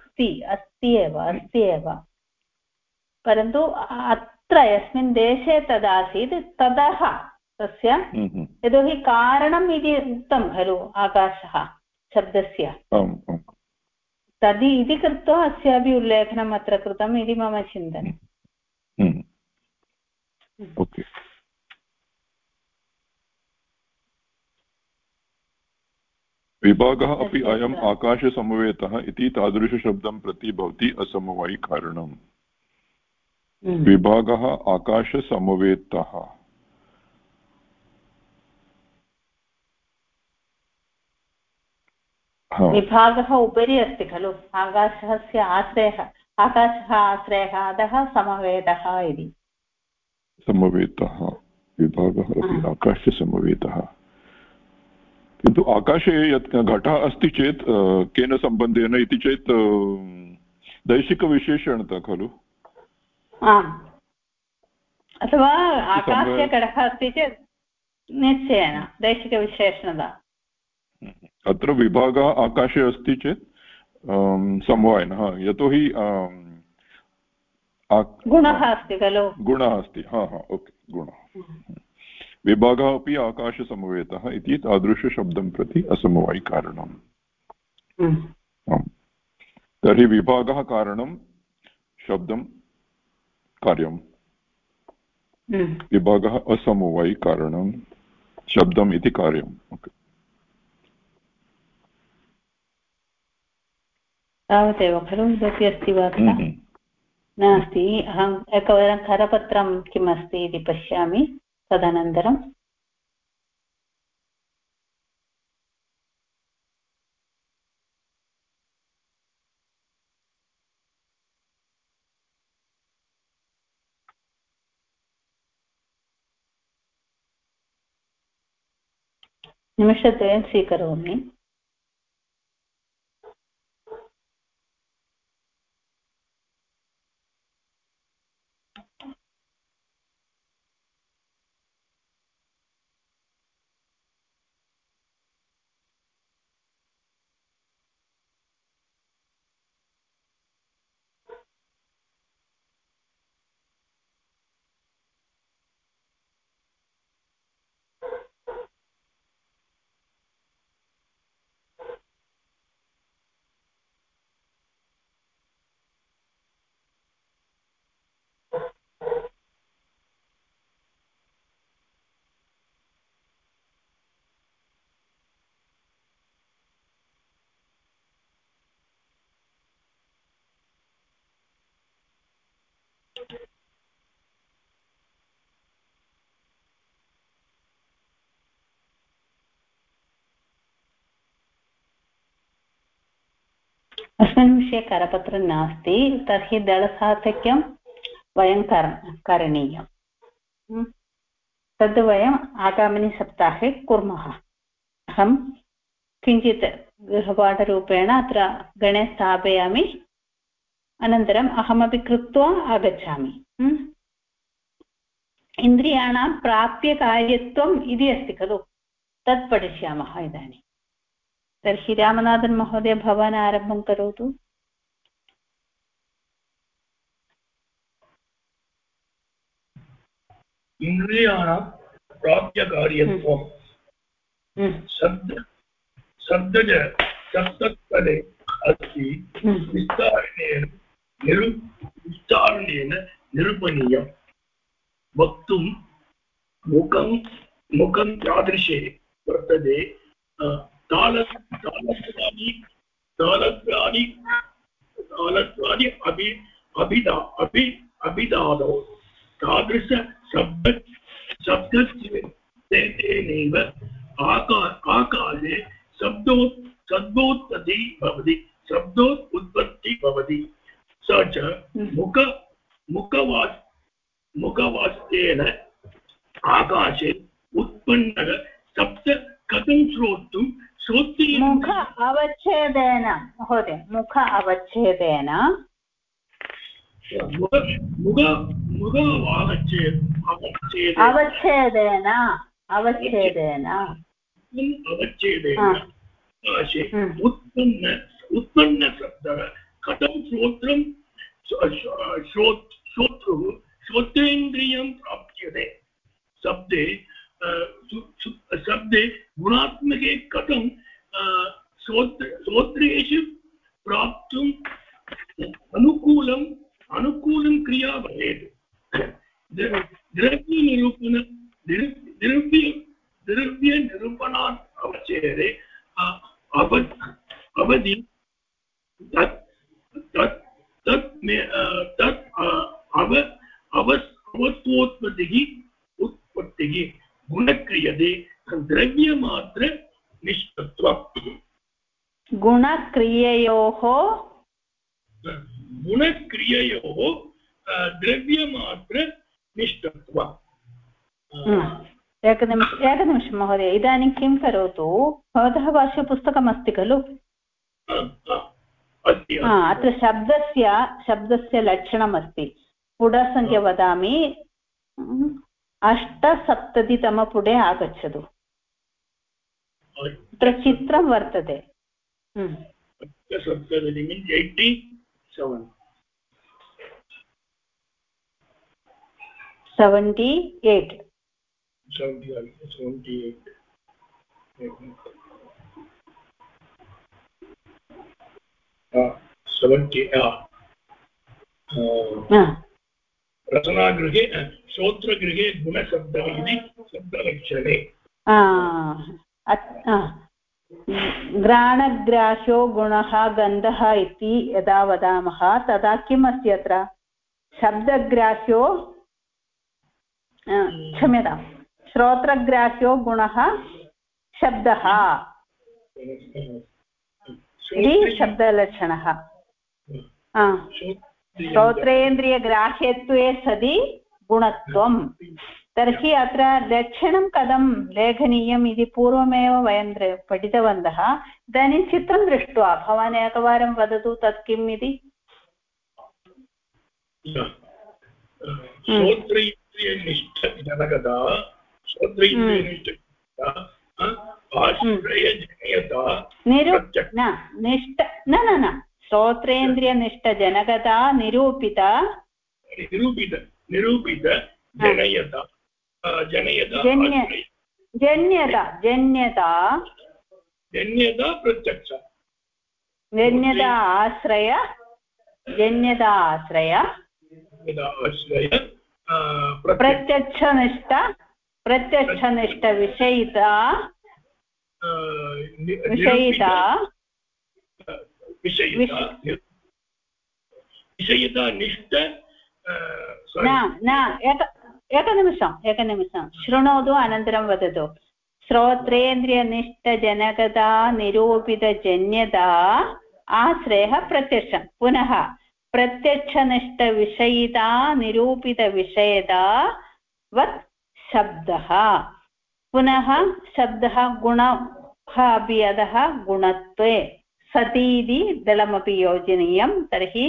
एव परन्तु अत्र यस्मिन् देशे तदासीत् ततः तस्य यतोहि कारणम् इति उक्तं खलु आकाशः शब्दस्य तदि इति कृत्वा अस्यापि उल्लेखनम् अत्र कृतम् इति मम चिन्तनम्। विभागः अपि अयम् आकाशसमवेतः इति तादृशशब्दं प्रति भवति असमवायिकारणम्। विभागः आकाशसमवेतः। विभागः उपरि अस्ति खलु। आकाशस्य आश्रयः आकाशः आश्रयः अतः समवेतः इति। समवेतः विभागः अपि आकाशसमवेतः। किन्तु आकाशे यत् घटः अस्ति चेत् केन सम्बन्धेन इति चेत् दैशिकविशेषणतः खलु। अथवा आकाशे घटः अस्ति चेत् निश्चयेन दैशिकविशेषणता। अत्र विभागः आकाशे अस्ति चेत् समवायिनः यतोहि गुणः अस्ति खलु। गुणः अस्ति ओके गुणः। विभागः अपि आकाशसमवेतः इति तादृशशब्दं प्रति असमवायिकारणम्। तर्हि विभागः कारणं शब्दं कार्यं विभागः असमवायि कारणं शब्दम् इति कार्यम् तावदेव खलु इतोपि अस्ति वार्ता नास्ति अहम् एकवारं करपत्रं किम् अस्ति इति पश्यामि तदनन्तरं निमिषद्वयं स्वीकरोमि अस्मिन् विषये करपत्रं नास्ति तर्हि दलसार्थक्यं वयं करणीयं तद् वयम् आगामिनि सप्ताहे कुर्मः अहं किञ्चित् गृहपाठरूपेण अत्र गणे स्थापयामि अनन्तरम् अहमपि कृत्वा आगच्छामि इन्द्रियाणां प्राप्यकार्यत्वम् इति अस्ति खलु तत् पठिष्यामः इदानीं तर्हि रामनाथन् महोदय भवान् आरम्भं करोतु इन्द्रियाणां प्राप्यकार्यत्वं शब्दपदे अस्ति विस्तारणेन निरूपणीयं वक्तुं मुखं तादृशे वर्तते तालत्वानि अभिधादौ तादृश शब्दस्येनैव आकारे शब्दोत्पत्तिः भवति स च मुखवाच्येन आकाशे उत्पन्नः शब्द कथं श्रोतुं मुख अवच्छेदेन महोदय मुख अवच्छेदेन अवच्छेदेन आकाशे उत्पन्न शब्दः कथं श्रोतेन्द्रियं प्राप्यते शब्दे गुणात्मके कथं श्रोत्रेषु प्राप्तुं अनुकूलं क्रिया भवेत् द्रव्यनिरूपणात् अवचेरे अवधि उत्पत्तिः गुणक्रियते द्रव्यमात्र निष्ठत्वम् गुणक्रिययोः द्रव्यमात्र निष्ठत्वम् एकनिमिषं महोदय इदानीं किं करोतु भवतः पार्श्वे पुस्तकमस्ति खलु अत्र शब्दस्य लक्षणमस्ति पुटसङ्ख्या वदामि 870तमपुटे आगच्छतु अत्र चित्रं वर्तते 78 70 रचनागृहे श्रोत्रगृहे गुणशब्दः इति शब्दलक्षणे घ्राणग्राह्यो गुणः गन्धः इति यदा वदामः तदा किम् अस्ति अत्र शब्दग्राह्यो क्षम्यतां श्रोत्रग्राह्यो गुणः शब्दः इति शब्दलक्षणः श्रोत्रेन्द्रियग्राह्यत्वे सति गुणत्वं तर्हि अत्र लक्षणं कथं लेखनीयम् इति पूर्वमेव वयं पठितवन्तः इदानीं चित्रं दृष्ट्वा भवान् एकवारं वदतु तत् किम् इति श्रोत्रेन्द्रियनिष्ठजनकता श्रोत्रेन्द्रियनिष्ठजनकता निरूपिता जनयता प्रत्यक्ष जन्यता आश्रय प्रत्यक्षनिष्ठ विषयिता निष्ठ एकनिमिषं शृणोतु अनन्तरं वदतु श्रोत्रेन्द्रियनिष्ठजनकता निरूपितजन्यता आश्रयः प्रत्यक्षं पुनः प्रत्यक्षनिष्ठविषयिता निरूपितविषयता वत् शब्दः पुनः शब्दः गुणः अपि अधः गुणत्वे सतीति दलमपि योजनीयं तर्हि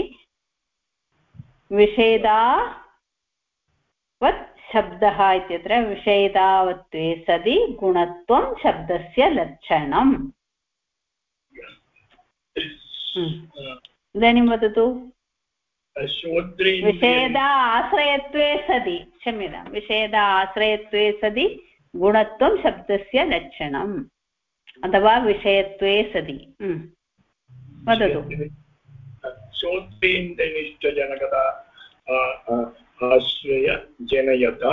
विषेदावत् शब्दः इत्यत्र विषेदावत्वे सति गुणत्वं शब्दस्य लक्षणम् इदानीं वदतु विषेदा आश्रयत्वे सति क्षम्यतां विषेदा आश्रयत्वे सति गुणत्वं शब्दस्य लक्षणम् अथवा विषयत्वे सति वदतु श्रोत्रेन्द्रियनिष्ठजनकता आश्रय जनयता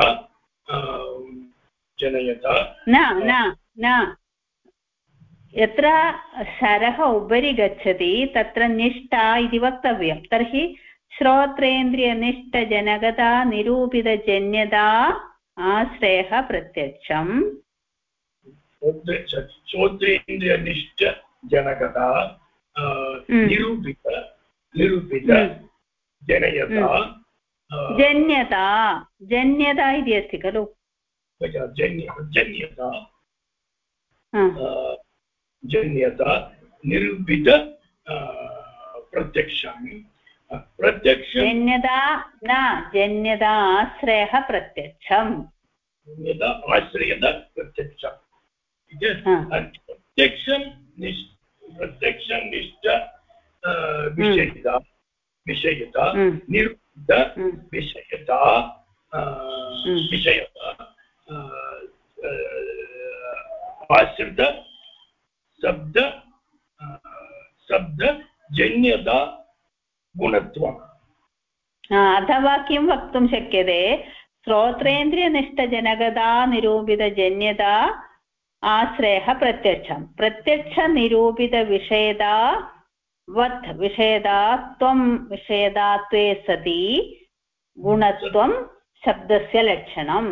न यत्र शरः उपरि गच्छति तत्र निष्ठा इति वक्तव्यं तर्हि श्रोत्रेन्द्रियनिष्ठजनकता निरूपितजन्यता आश्रयः प्रत्यक्षम् श्रोत्रेन्द्रियनिष्ठजनकता निरूपित जन्यता इति अस्ति खलु जन्यता निरूपित प्रत्यक्षं जन्यता आश्रयः प्रत्यक्षम् प्रत्यक्षनिष्ठ विषयता निरूपित विषयता आश्रित शब्दजन्यता गुणत्वम् अथवा किं वक्तुं शक्यते श्रोत्रेन्द्रियनिष्ठजनकता निरूपितजन्यता आश्रयः प्रत्यक्षं प्रत्यक्षनिरूपितविषयता वत् विषयदात्वं विषयदात्वे सति गुणत्वं शब्दस्य लक्षणम्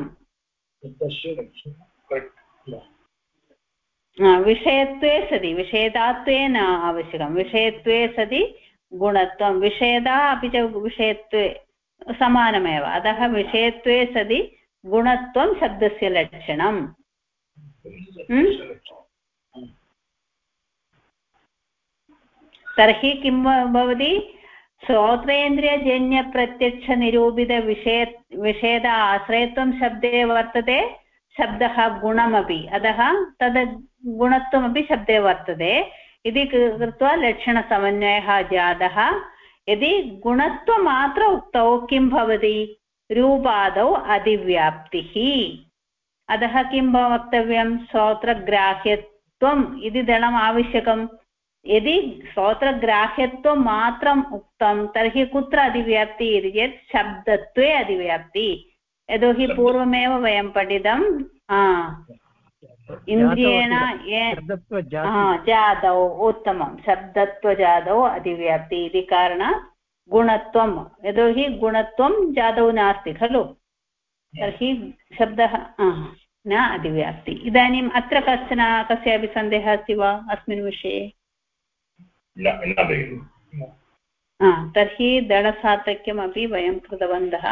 विषयत्वे सति विषयदात्वे न आवश्यकं विषयत्वे सति गुणत्वं विषयदा अपि च विषयत्वे समानमेव अतः विषयत्वे सति गुणत्वं शब्दस्य लक्षणम् तर्हि किं भवति श्रोत्रेन्द्रियजन्यप्रत्यक्षनिरूपितविषयद आश्रयत्वं शब्दे वर्तते शब्दः गुणमपि अतः तद् गुणत्वमपि शब्दे वर्तते इति कृत्वा लक्षणसमन्वयः जातः यदि गुणत्वमात्र उक्तौ किं भवति रूपादौ अधिव्याप्तिः अतः किं वक्तव्यं श्रोत्रग्राह्यत्वम् इति दलम् आवश्यकम् यदि श्रोत्रग्राह्यत्वं मात्रम् उक्तं तर्हि कुत्र अधिव्याप्ति इति चेत् शब्दत्वे अधिव्याप्ति यतोहि पूर्वमेव वयं पठितं इन्द्रियेण जादौ उत्तमं शब्दत्वजादौ अधिव्याप्ति इति कारणात् गुणत्वं यतोहि गुणत्वं जादौ नास्ति खलु तर्हि शब्दः न अधिव्याप्ति इदानीम् अत्र कस्यापि सन्देहः अस्ति वा अस्मिन् विषये तर्हि दलसार्थक्यमपि वयं कृतवन्तः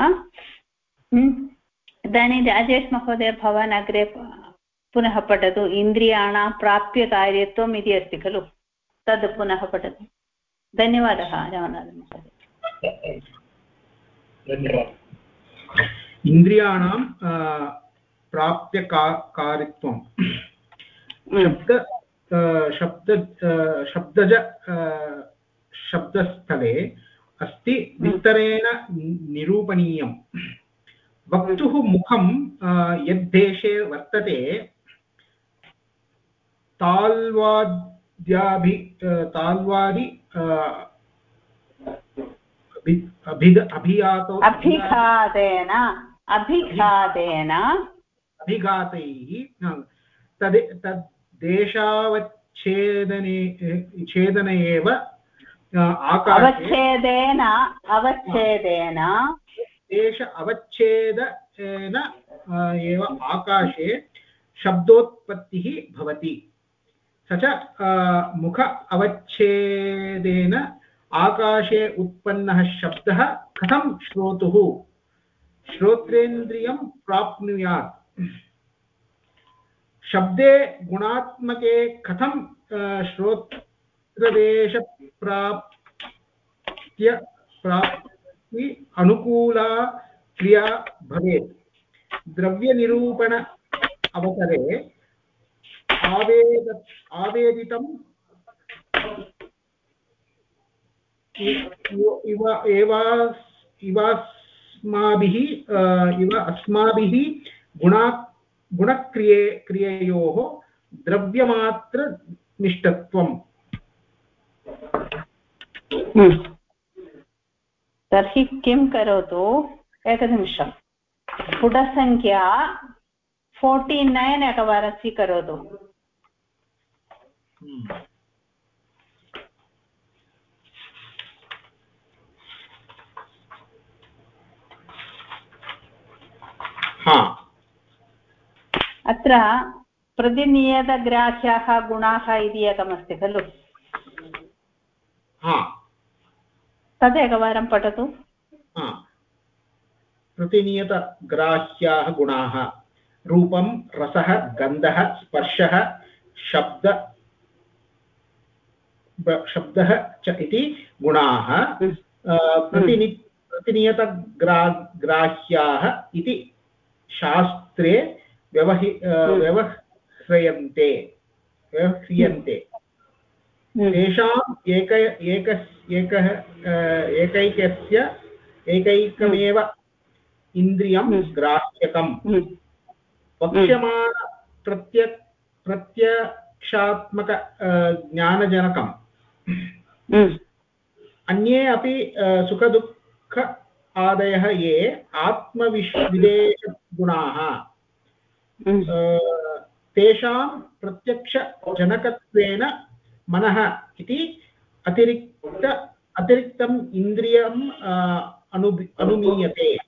इदानीं राजेश महोदय भवान् अग्रे पुनः पठतु इन्द्रियाणां प्राप्यकार्यत्वम् इति अस्ति खलु तद् पुनः पठतु धन्यवादः रामनाथन् महोदय धन्यवादः इन्द्रियाणां प्राप्यकारित्वं शब्दस्थले अस्ति विस्तरेण निरूपणीयम् वक्तुः मुखं यद्देशे वर्तते ताल्वादि अभिघातैः तद्देशावच्छेदन एव अवच्छेदेन देश अवच्छेदेन एव आकाशे शब्दोत्पत्तिः भवति स च मुख अवच्छेदेन आकाशे उत्पन्नः शब्दः कथं श्रोत्रेन्द्रियं प्राप्नुयात् शब्दे गुणात्मके कथं श्रोत्रदेशप्राप्ति अनुकूला क्रिया भवेत् द्रव्यनिरूपण अवसरे आवेदितं अस्माभिः गुणक्रिययोः द्रव्यमात्रनिष्ठत्वम् तर्हि किं करोतु एकनिमिषं पुटसङ्ख्या 49 एकवारं स्वीकरोतु अत्र प्रतिनियतग्राह्याः गुणाः इति एकमस्ति खलु तदेकवारं पठतु प्रतिनियतग्राह्याः गुणाः रूपं रसः गन्धः स्पर्शः शब्दः च इति गुणाः प्रतिनियतग्राह्याः इति शास्त्रे व्यवह्रियन्ते तेषाम् एकैकमेव इन्द्रियं ग्राह्यकम् वक्ष्यमाण प्रत्यक्षात्मक ज्ञानजनकम् अन्ये अपि सुखदुःख आदयः ये आत्मविदेशगुणाः तेषां प्रत्यक्षजनकत्वेन मनः इति अतिरिक्तम् इन्द्रियम् अनुमीयते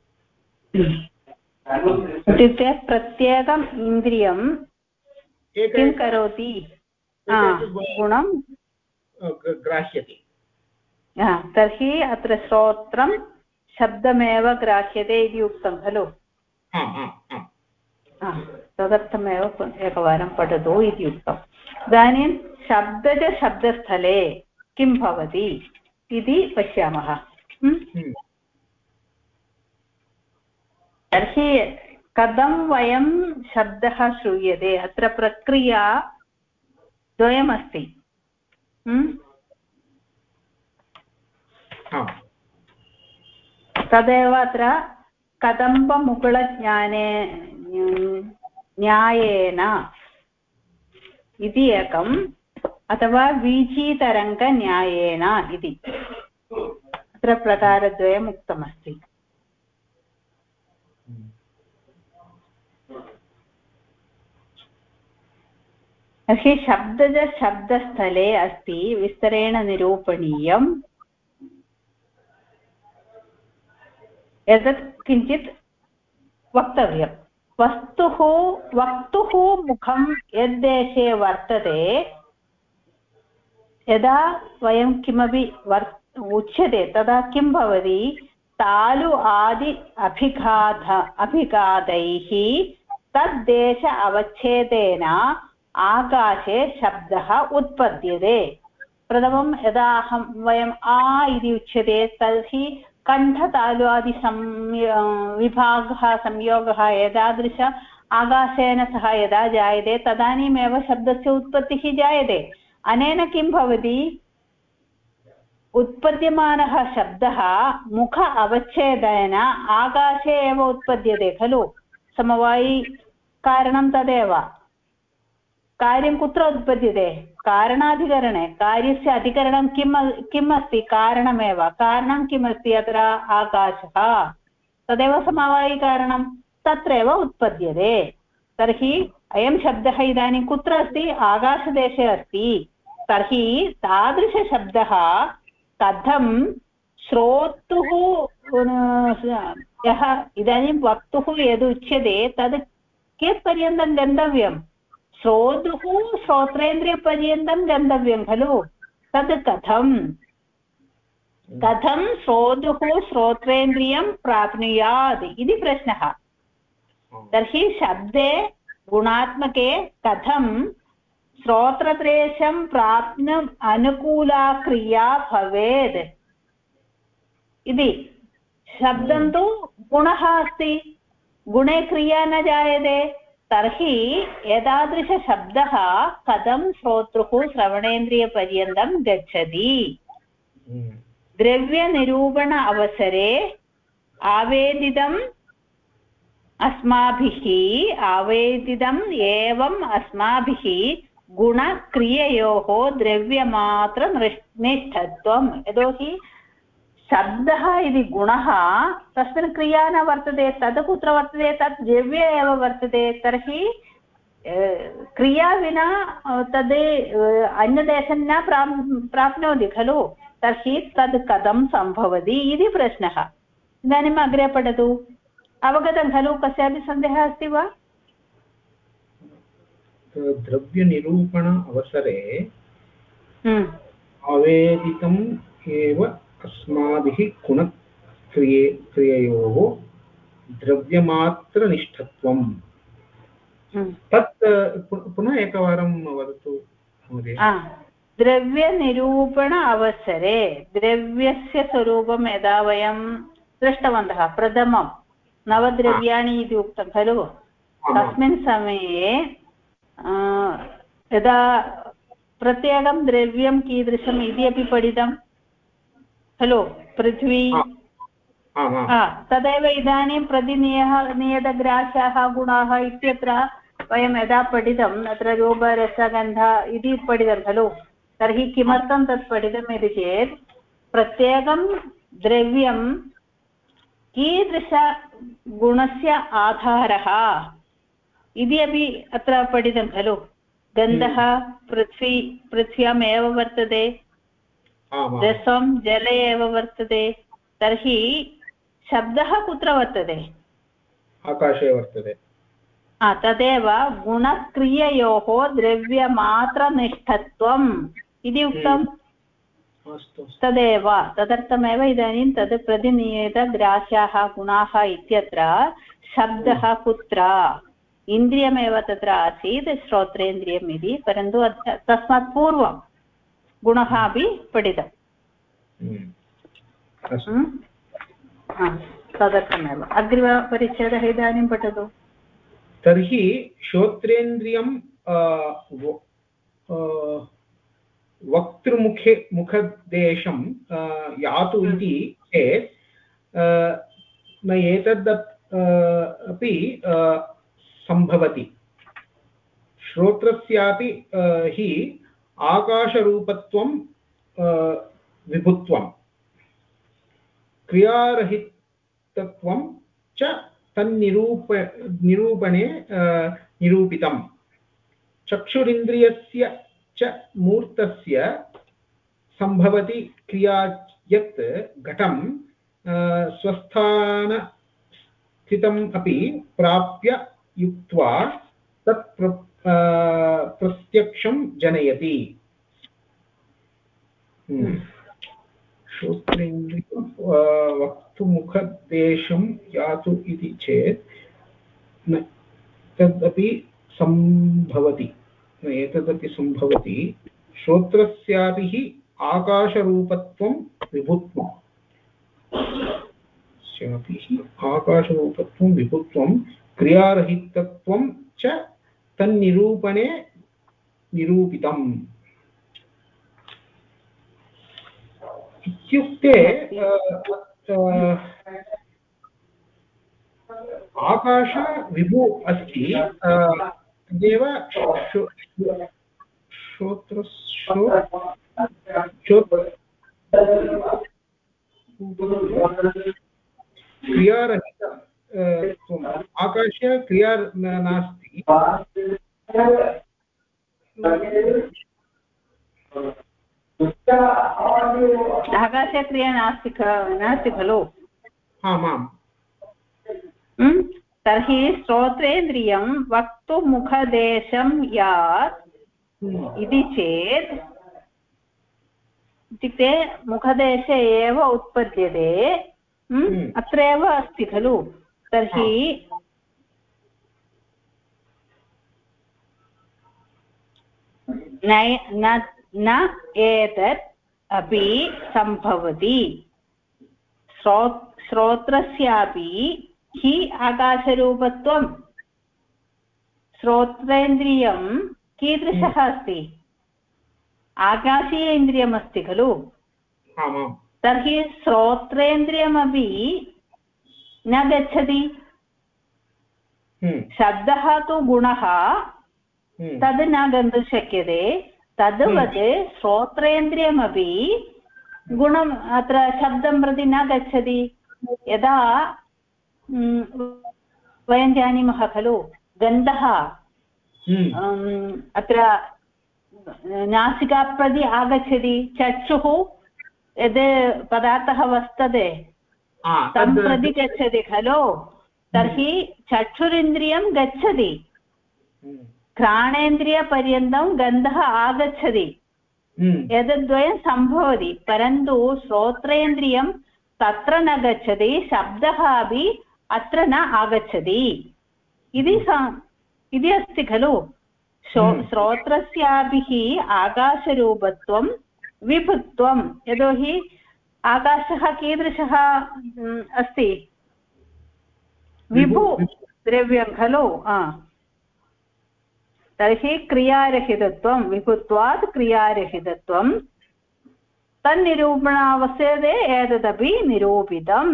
इत्युक्ते प्रत्येकम् इन्द्रियं किं करोति गुणं ग्राह्यते तर्हि अत्र श्रोत्रं शब्दमेव ग्राह्यते इति उक्तं खलु तदर्थमेव एकवारं पठतु इति उक्तम् इदानीं शब्दस्थले किं भवति इति पश्यामः तर्हि कथं वयं शब्दः श्रूयते अत्र प्रक्रिया द्वयमस्ति तदेव अत्र कदम्बमुकुलज्ञाने न्यायेन इति एकं अथवा वीचीतरङ्गन्यायेन इति अत्र प्रकारद्वयम् उक्तमस्ति। तर्हि शब्दज शब्दस्थले अस्ति विस्तरेण निरूपणीयम् एतत् किञ्चित् वक्तव्यं। वक्तुः मुखं यद्देशे वर्तते यदा वयं किमपि उच्यते तदा किं भवति तालु आदि अभिघातैः तद्देश अवच्छेदेन आकाशे शब्दः उत्पद्यते। प्रथमं यदा वयम् आ इति उच्यते तर्हि कण्ठतालुआदि विभागः संयोगः एतादृश आकाशेन सह यदा जायते तदानीमेव शब्दस्य उत्पत्तिः जायते। अनेन किं भवति उत्पद्यमानः शब्दः मुख अवच्छेदेन आकाशे एव उत्पद्यते खलु। समवायि कारणं तदेव। कार्यं कुत्र उत्पद्यते कारणाधिकरणे। कार्यस्य अधिकरणं किम् अस्ति कारणमेव। कारणं किमस्ति अत्र आकाशः तदेव समवायिकारणं तत्रैव उत्पद्यते। तर्हि अयं शब्दः इदानीं कुत्र अस्ति आकाशदेशे अस्ति। तर्हि तादृशशब्दः कथं श्रोतुः यः इदानीं वक्तुः यदुच्यते तद् कियत्पर्यन्तं गन्तव्यं श्रोतुः श्रोत्रेन्द्रियपर्यन्तं गन्तव्यं खलु। तद् कथं श्रोतुः श्रोत्रेन्द्रियं प्राप्नुयात् इति प्रश्नः। तर्हि शब्दे गुणात्मके कथं श्रोत्रत्रेशं प्राप्नुम् अनुकूला क्रिया भवेत् इति। शब्दं तु गुणः अस्ति गुणे क्रिया न जायते। तर्हि एतादृशशब्दः कथं श्रोतुः श्रवणेन्द्रियपर्यन्तं गच्छति। द्रव्यनिरूपण अवसरे आवेदितम् एवम् अस्माभिः गुणक्रिययोः द्रव्यमात्रनिष्ठत्वम्। यतोहि शब्दः इति गुणः तस्मिन् क्रिया न वर्तते तद् कुत्र वर्तते तत् द्रव्ये एव वर्तते। तर्हि क्रिया विना तद् अन्यदेशं न प्राप्नोति खलु। तर्हि तद् कथं सम्भवति इति प्रश्नः। इदानीम् अग्रे पठतु। अवगतं खलु कस्यापि सन्देहः अस्ति वा? द्रव्यनिरूपण अवसरे आवेदितम् एव अस्माभिः गुणक्रिययोः द्रव्यमात्रनिष्ठत्वम्। तत् पुनः एकवारं वदतु महोदय। द्रव्यनिरूपण अवसरे द्रव्यस्य स्वरूपं यदा वयं दृष्टवन्तः प्रथमं नवद्रव्याणि इति उक्तं खलु। तस्मिन् समये यदा प्रत्येकं द्रव्यं कीदृशम् इति अपि पठितं खलु। पृथ्वी तदेव इदानीं प्रतिनियतग्राह्याः गुणाः इत्यत्र वयं यदा पठितम् अत्र रूपरसगन्ध इति पठितं खलु। तर्हि किमर्थं तत् पठितम् इति चेत् प्रत्येकं द्रव्यं कीदृशगुणस्य आधारः इति अपि अत्र पठितं खलु। गन्धः पृथ्व्याम् एव वर्तते रसं जले एव वर्तते। तर्हि शब्दः कुत्र वर्तते आकाशे वर्तते। तदेव गुणक्रिययोः द्रव्यमात्रनिष्ठत्वम् इति उक्तम्। तदेव तदर्थमेव इदानीं तद् प्रतिनियतग्राह्याः गुणाः इत्यत्र शब्दः कुत्र इन्द्रियमेव तत्र आसीत् श्रोत्रेन्द्रियम् इति। परन्तु तस्मात् पूर्वं गुणः अपि पठितम्। तदर्थमेव अग्रिमपरिच्छेदः इदानीं पठतु। तर्हि श्रोत्रेन्द्रियं मुखदेशं यातु इति चेत् एतद् अपि सम्भवति। श्रोत्रस्यापि हि आकाशरूपत्वं विभुत्वं क्रियारहितत्वं च निरूपणे निरूपितम् चक्षुरिन्द्रियस्य च मूर्तस्य सम्भवति क्रिया यत् घटं स्वस्थानस्थितम् अपि प्राप्य युक्त्वा तत् प्रत्यक्षं जनयति श्रोत्रेन्द्रियं वक्तुमुखदेशं यातु इति चेत् तदपि सम्भवति एतदपि सम्भवति श्रोत्रस्यापि हि आकाशरूपत्वं विभुत्वं क्रियारहितत्वं च तन्निरूपणे निरूपितम् इत्युक्ते आकाश विभु अस्ति तदेव क्रियारहित आकाशे क्रिया नास्ति आकाशे क्रिया नास्ति खलु आमाम् तर्हि श्रोत्रेन्द्रियं वक्तुमुखदेशं यात् इति चेत् इत्युक्ते मुखदेशे एव उत्पद्यते अत्रैव अस्ति खलु तर्हि न एतत् अपि सम्भवति श्रोत्रस्यापि हि आकाशरूपत्वं श्रोत्रेन्द्रियं कीदृशः अस्ति आकाशीय इन्द्रियमस्ति खलु तर्हि श्रोत्रेन्द्रियमपि न गच्छति शब्दः तु गुणः तद् न गन्तुं शक्यते तद्वत् श्रोत्रेन्द्रियमपि गुणम् अत्र शब्दं प्रति न गच्छति यदा वयं जानीमः खलु गन्धः अत्र नासिका प्रति आगच्छति चक्षुः यद् पदार्थः वर्तते तं प्रति गच्छति खलु तर्हि चक्षुरिन्द्रियं गच्छति घ्राणेन्द्रियपर्यन्तं गन्धः आगच्छति एतद्वयं सम्भवति परन्तु श्रोत्रेन्द्रियं तत्र न गच्छति शब्दः अपि अत्र न आगच्छति इति अस्ति खलु श्रोत्रस्यापि आकाशरूपत्वं विभुत्वं यतोहि आकाशः कीदृशः अस्ति विभु द्रव्यं खलु तर्हि क्रियारहितत्वं विभुत्वात् क्रियारहितत्वं तन्निरूपणावसरे एतदपि निरूपितम्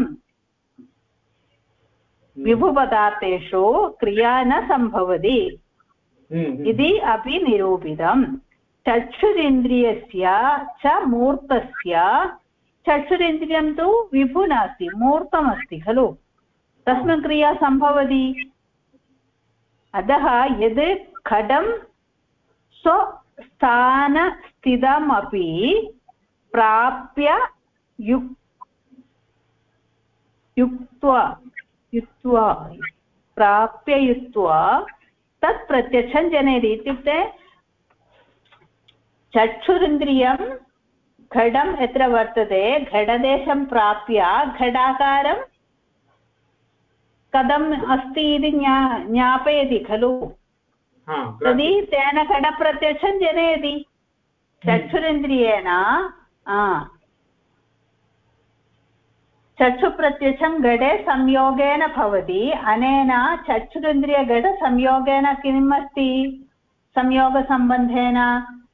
विभुपदार्थेषु क्रिया न सम्भवति इति अपि निरूपितम् चक्षुरिन्द्रियस्य च मूर्तस्य चक्षुरिन्द्रियं तु विभु नास्ति मूर्तमस्ति खलु तस्मिन् क्रिया सम्भवति अतः यद् खडं स्वस्थानस्थितमपि प्राप्य युक्त्वा तत् प्रत्यक्षं जनयति इत्युक्ते चक्षुरिन्द्रियं घटं यत्र वर्तते घटदेशं प्राप्य घटाकारं कथम् अस्ति इति ज्ञापयति खलु तर्हि तेन घटप्रत्यक्षं जनयति चक्षुरिन्द्रियेण चक्षुप्रत्यक्षं घटे संयोगेन भवति अनेन चक्षुरिन्द्रियघटसंयोगेन किम् अस्ति संयोगसम्बन्धेन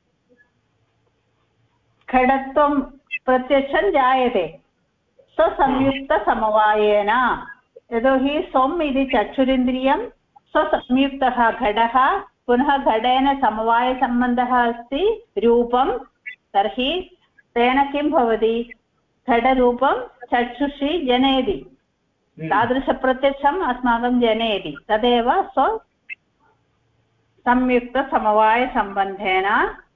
घटत्वं प्रत्यक्षं जायते स्वसंयुक्तसमवायेन यतोहि स्वम् इति चक्षुरिन्द्रियं स्वसंयुक्तः घटः पुनः घटेन समवायसम्बन्धः अस्ति रूपं तर्हि तेन किं भवति घटरूपं चक्षुषी जनयति तादृशप्रत्यक्षम् अस्माकं जनयति तदेव संयुक्तसमवायसम्बन्धेन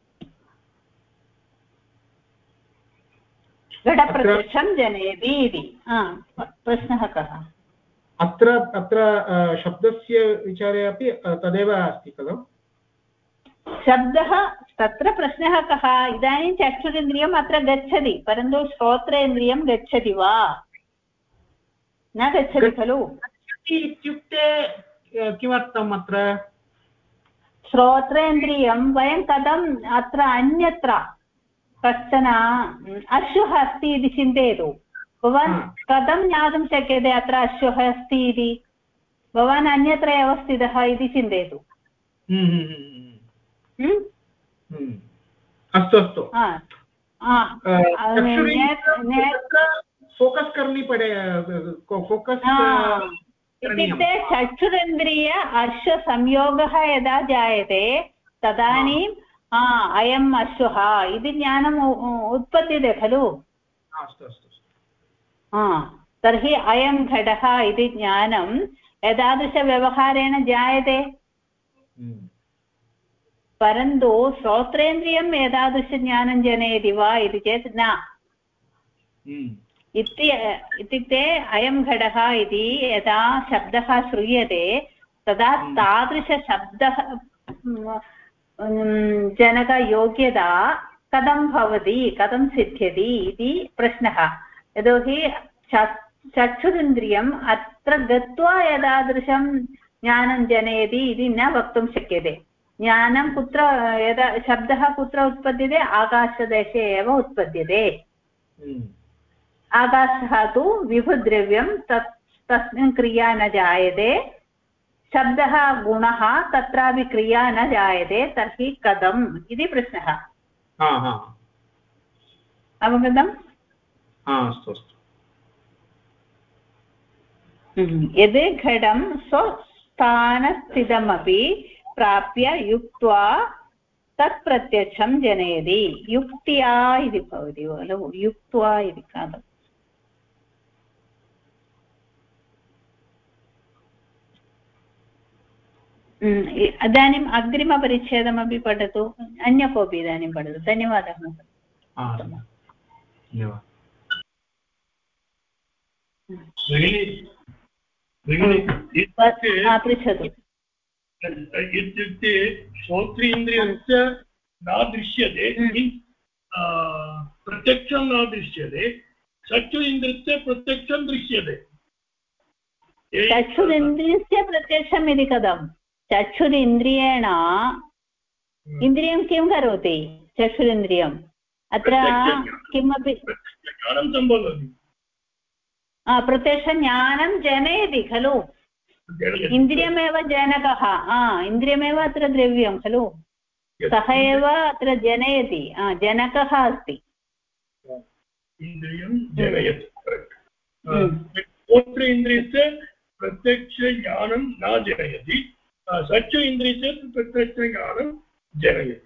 घटप्रत्यक्षं जनयति इति प्रश्नः कः अत्र शब्दस्य विचारे अपि तदेव अस्ति खलु शब्दः तत्र प्रश्नः कः इदानीं चक्षुरिन्द्रियम् अत्र गच्छति परन्तु श्रोत्रेन्द्रियं गच्छति वा न गच्छति खलु इत्युक्ते किमर्थम् अत्र श्रोत्रेन्द्रियं वयं कथम् अत्र अन्यत्र कश्चन अश्वः अस्ति इति चिन्तयतु भवान् कथं ज्ञातुं शक्यते अत्र अश्वः अस्ति इति भवान् अन्यत्र एव स्थितः इति चिन्तयतु अस्तु अस्तु फोकस् करनी पड़े फोकस् इत्युक्ते चक्षुरिन्द्रिय अश्वसंयोगः यदा जायते तदानीम् अयम् अश्वः इति ज्ञानम् उत्पद्यते खलु अस्तु अस्तु तर्हि अयं घटः इति ज्ञानं एतादृशव्यवहारेण जायते परन्तु श्रोत्रेन्द्रियम् एतादृशज्ञानं जनयति वा इति चेत् न इत्युक्ते अयं घटः इति यदा शब्दः श्रूयते तदा तादृशशब्दः जनकयोग्यता कथं भवति कथं सिद्ध्यति इति प्रश्नः यतोहि चक्षुरिन्द्रियम् अत्र गत्वा एतादृशं ज्ञानं जनयति इति न वक्तुं शक्यते ज्ञानं कुत्र यदा शब्दः कुत्र उत्पद्यते आकाशदेशे एव उत्पद्यते आकाशः तु विभुद्रव्यं तस्मिन् क्रिया न जायते शब्दः गुणः तत्रापि क्रिया न जायते तर्हि कथम् इति प्रश्नः अवगतम् अस्तु अस्तु यद् घटं स्वस्थानस्थितमपि प्राप्य युक्त्वा तत् प्रत्यक्षं जनयति युक्त्या इति भवति खलु युक्त्वा इति कालम् इदानीम् अग्रिमपरिच्छेदमपि पठतु अन्य कोऽपि इदानीं पठतु धन्यवादः पृच्छतु इत्युक्ते श्रोत्रेन्द्रियस्य न दृश्यते प्रत्यक्षं न दृश्यते चक्षुरिन्द्रियस्य प्रत्यक्षं दृश्यते चक्षुरिन्द्रियस्य प्रत्यक्षम् इति कथं चक्षुरिन्द्रियेण इन्द्रियं किं करोति चक्षुरिन्द्रियम् अत्र किमपि ज्ञानं सम्भवति प्रत्यक्षज्ञानं जनयति खलु इन्द्रियमेव जनकः इन्द्रियमेव अत्र द्रव्यं खलु सः एव अत्र जनयति जनकः अस्ति इन्द्रियं जनयति श्रोत्रेन्द्रियस्य प्रत्यक्षज्ञानं न जनयति चक्षु इन्द्रियस्य प्रत्यक्षज्ञानं जनयति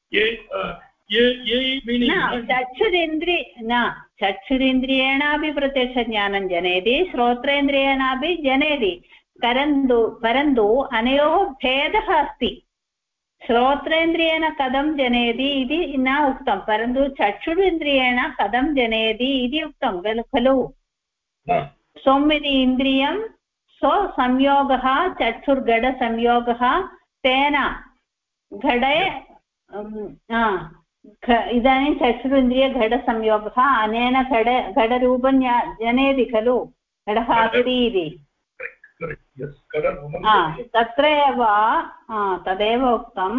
चक्षुरिन्द्रियेणापि प्रत्यक्षज्ञानं जनयति श्रोत्रेन्द्रियेणापि जनयति परन्तु अनयोः भेदः अस्ति श्रोत्रेन्द्रियेण कथं जनयति इति न उक्तं परन्तु चक्षुरिन्द्रियेण कथं जनयति इति उक्तं खलु सोम् इति इन्द्रियं स्वसंयोगः चक्षुर्घटसंयोगः तेन घटे इदानीं चक्षुरिन्द्रियघटसंयोगः अनेन घटरूपं जनयति खलु घटः अस्ति इति तत्र एव तदेव उक्तं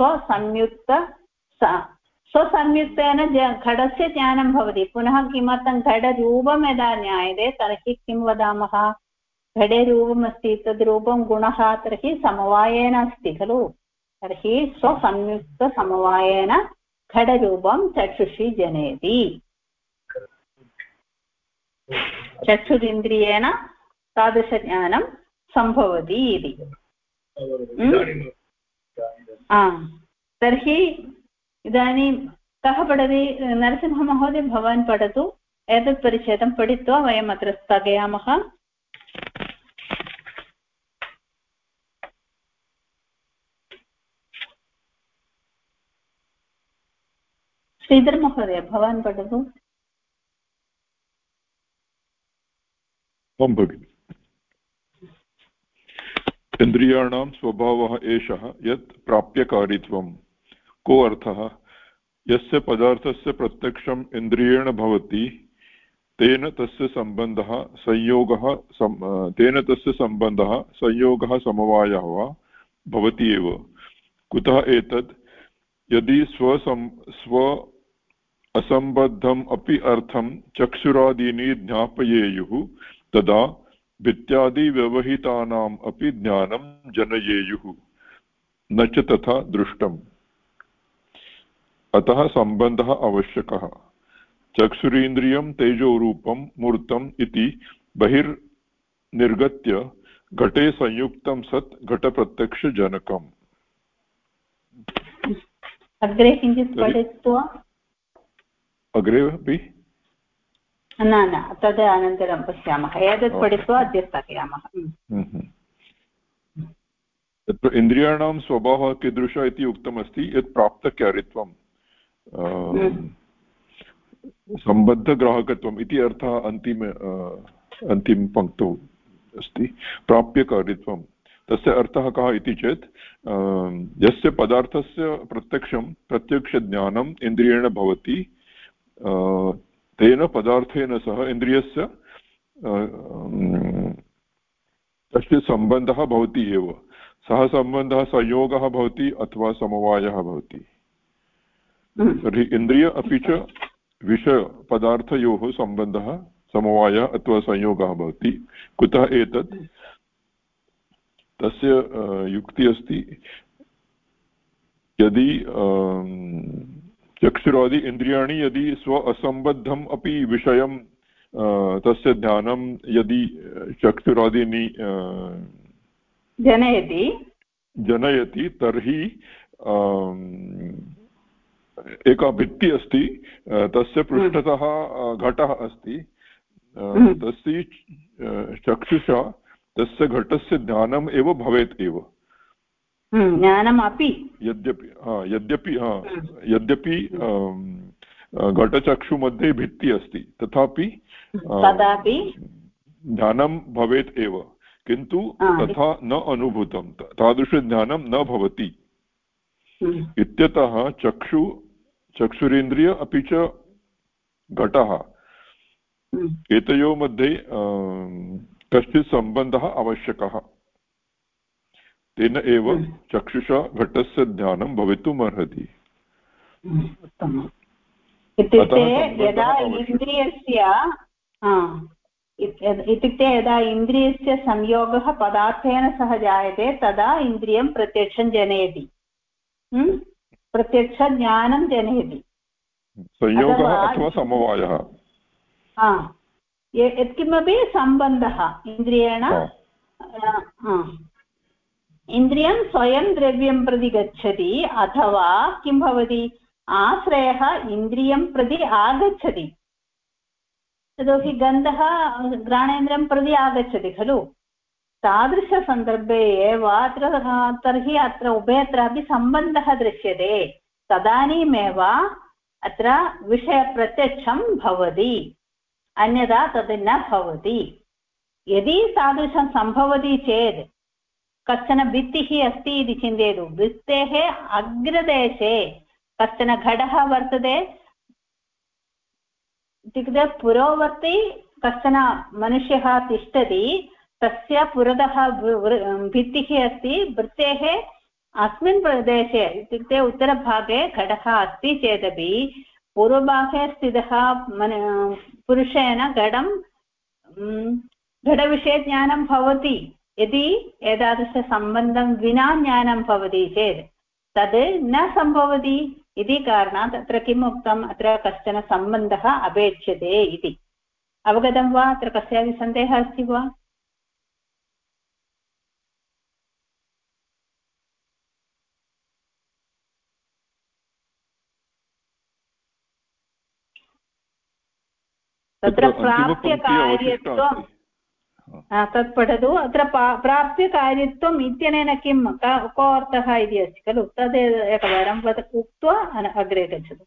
स्वसंयुक्तेन घटस्य ज्ञानं भवति पुनः किमर्थं घटरूपं यदा ज्ञायते तर्हि किं वदामः घटे रूपमस्ति तद् रूपं गुणः तर्हि समवायेन अस्ति खलु तर्हि स्वसंयुक्तसमवायेन घटरूपं चक्षुषी जनयति चक्षुरिन्द्रियेण तादृशज्ञानं सम्भवति इति तर्हि इदानीं कः पठति? नरसिंहमहोदय भवान् पठतु। एतत् परिच्छेदं पठित्वा वयम् अत्र स्थगयामः। श्रीधर महोदय भवान् पठतु। आं भगिनि। इन्द्रियाणां स्वभावः एषः यत् प्राप्यकारित्वं। को अर्थः? यस्य पदार्थस्य प्रत्यक्षम् इन्द्रियेण भवति तेन तस्य सम्बन्धः संयोगः समवायः वा भवति एव। कुतः एतत्? यदि स्व असम्बद्धम् अपि अर्थं चक्षुरादीनि ज्ञापयेयुः तदा भित्त्यादिव्यवहितानाम् अपि ज्ञानं जनयेयुः, न च तथा दृष्टम्। अतः सम्बन्धः आवश्यकः। चक्षुरीन्द्रियं तेजोरूपं मूर्तम् इति बहिर्निर्गत्य घटे संयुक्तं सत् घटप्रत्यक्षजनकम्। अग्रे किञ्चित् पठित्वा अग्रे अपि न तद् अनन्तरं पश्यामः। एतत् पठित्वा अद्य स्थगयामः। इन्द्रियाणां स्वभावः कीदृशः इति उक्तमस्ति यत् प्राप्तकारित्वं सम्बद्धग्राहकत्वम् इति अर्थः अन्तिमपङ्क्तौ अस्ति। प्राप्यकारित्वं तस्य अर्थः कः इति चेत् यस्य पदार्थस्य प्रत्यक्षज्ञानम् इन्द्रियेण भवति तेन पदार्थेन सह इन्द्रियस्य कश्चित् सम्बन्धः भवति एव। सः सम्बन्धः संयोगः भवति अथवा समवायः भवति। तर्हि इन्द्रिय अपि च विषयपदार्थयोः सम्बन्धः समवायः अथवा संयोगः भवति। कुतः एतत्? तस्य युक्तिः अस्ति यदि चक्षुरादि इन्द्रियाणि यदि स्व असम्बद्धम् अपि विषयं तस्य ज्ञानं यदि चक्षुरादीनि जनयति तर्हि एका भित्तिः अस्ति, तस्य पृष्ठतः घटः अस्ति, तस्य चक्षुषा तस्य घटस्य ज्ञानम् एव भवेत् एव। ज्ञानमपि यद्यपि घटचक्षुमध्ये भित्तिः अस्ति तथापि ज्ञानं भवेत् एव, किन्तु तथा न अनुभूतं, तादृशज्ञानं न भवति। इत्यतः चक्षुरेन्द्रिय अपि च घटः एतयोः मध्ये कश्चित् सम्बन्धः आवश्यकः। तेन एव चक्षुषा घटस्य ज्ञानं भवितुम् अर्हति। इत्युक्ते यदा इन्द्रियस्य संयोगः पदार्थेन सह जायते तदा इन्द्रियं प्रत्यक्षं जनयति, प्रत्यक्षज्ञानं जनयति। संयोगः अथवा समवायः यत्किमपि सम्बन्धः इन्द्रियेण, इन्द्रियं स्वयं द्रव्यं प्रति गच्छति अथवा किं भवति, आश्रयः इन्द्रियं प्रति आगच्छति। यतोहि गन्धः घ्राणेन्द्रियं प्रति आगच्छति खलु, तादृशसन्दर्भे एव तर्हि अत्र उभयत्रापि सम्बन्धः दृश्यते, तदानीमेव अत्र विषयप्रत्यक्षं भवति, अन्यथा तद् न भवति। यदि तादृशं सम्भवति चेत् कश्चन भित्तिः अस्ति इति चिन्तयतु, भित्तेः अग्रदेशे कश्चन घटः वर्तते, इत्युक्ते पुरोवर्ती कश्चन मनुष्यः तिष्ठति, तस्य पुरतः भित्तिः अस्ति, भित्तेः अस्मिन् प्रदेशे इत्युक्ते उत्तरभागे घटः अस्ति चेदपि पूर्वभागे स्थितः पुरुषेण घटविषये ज्ञानं भवति। यदि एतादृशसम्बन्धं विना ज्ञानं भवति चेत् तद् न सम्भवति। इति कारणात् अत्र किम् उक्तम्, अत्र कश्चन सम्बन्धः अपेक्ष्यते इति। अवगतं वा? अत्र कस्यापि सन्देहः अस्ति वा? तत्र प्राप्यकार्यत्वं तत् पठतु अत्र प्राप्यकार्यत्वम् इत्यनेन किं को अर्थः इति अस्ति खलु तद् एकवारं उक्त्वा अग्रे गच्छतु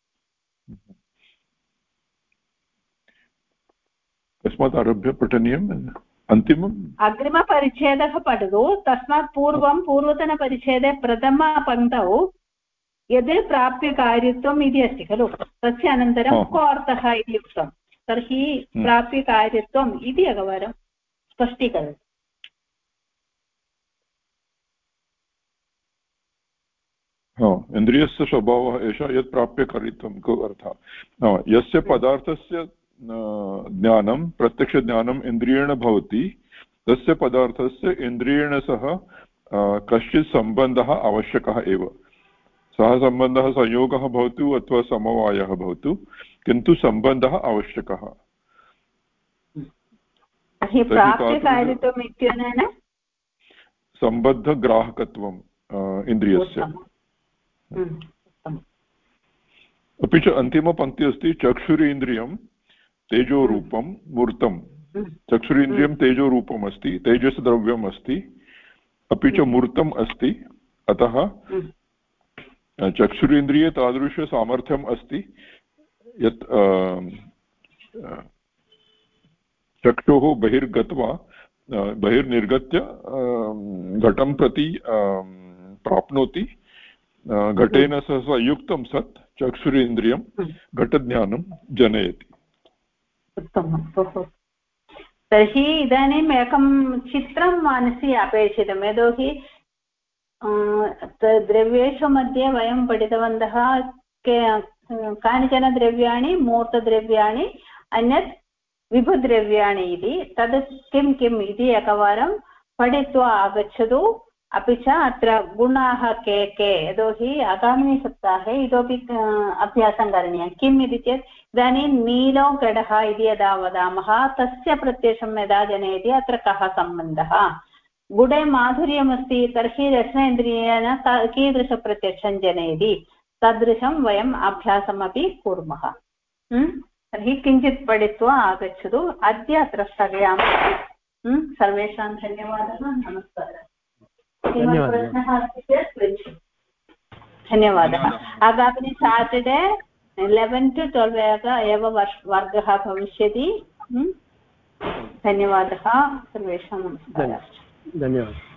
कस्मात् आरभ्य पठनीयम् अन्तिमम् अग्रिमपरिच्छेदः पठतु तस्मात् पूर्वं पूर्वतनपरिच्छेदे प्रथमपङ्क्तौ यद् प्राप्यकार्यत्वम् इति अस्ति खलु तस्य अनन्तरं को अर्थः इति उक्तं तर्हि प्राप्यकार्यत्वम् इति एकवारं स्पष्टीकरोतु इन्द्रियस्य स्वभावः एषः यत् प्राप्यकार्यत्वं को अर्थः यस्य पदार्थस्य ज्ञानं प्रत्यक्षज्ञानम् इन्द्रियेण भवति तस्य पदार्थस्य इन्द्रियेण सह कश्चित् सम्बन्धः आवश्यकः एव सः सम्बन्धः संयोगः भवतु अथवा समवायः भवतु किन्तु सम्बन्धः आवश्यकः सम्बद्धग्राहकत्वम् इन्द्रियस्य अपि च अन्तिमपङ्क्तिः अस्ति चक्षुरेन्द्रियं तेजोरूपं मूर्तं चक्षुरेन्द्रियं तेजोरूपम् अस्ति तेजसद्रव्यम् अस्ति अपि च मूर्तम् अस्ति अतः चक्षुरेन्द्रिये तादृशसामर्थ्यम् अस्ति यत् चक्षुः बहिर्निर्गत्य घटं प्रति प्राप्नोति घटेन सह संयुक्तं सत् चक्षुरेन्द्रियं घटज्ञानं जनयति तर्हि इदानीम् एकं चित्रं मनसि अपेक्षितं यतोहि द्रव्येषु मध्ये वयं पठितवन्तः कानिचन द्रव्याणि मूर्तद्रव्याणि अन्यत् विभुद्रव्याणि इति तद् किं किम् इति एकवारं पठित्वा आगच्छतु अपि च अत्र गुणाः के के यतोहि आगामिनि सप्ताहे इतोपि अभ्यासं करणीयं किम् इति चेत् इदानीं नीलो घटः इति यदा वदामः तस्य प्रत्यक्षं यदा जनयति अत्र कः सम्बन्धः गुडे माधुर्यमस्ति तर्हि रसनेन्द्रियेण कीदृशप्रत्यक्षं जनयति तदृशं वयम् अभ्यासमपि कुर्मः तर्हि किञ्चित् पठित्वा आगच्छतु अद्य अत्र स्थगयामः सर्वेषां धन्यवादः नमस्कारः प्रश्नः अस्ति चेत् पृच्छतु धन्यवादः आगामिनि साटर्डे 11 to 12 एव वर्गः भविष्यति धन्यवादः सर्वेषां नमस्कारः धन्यवादः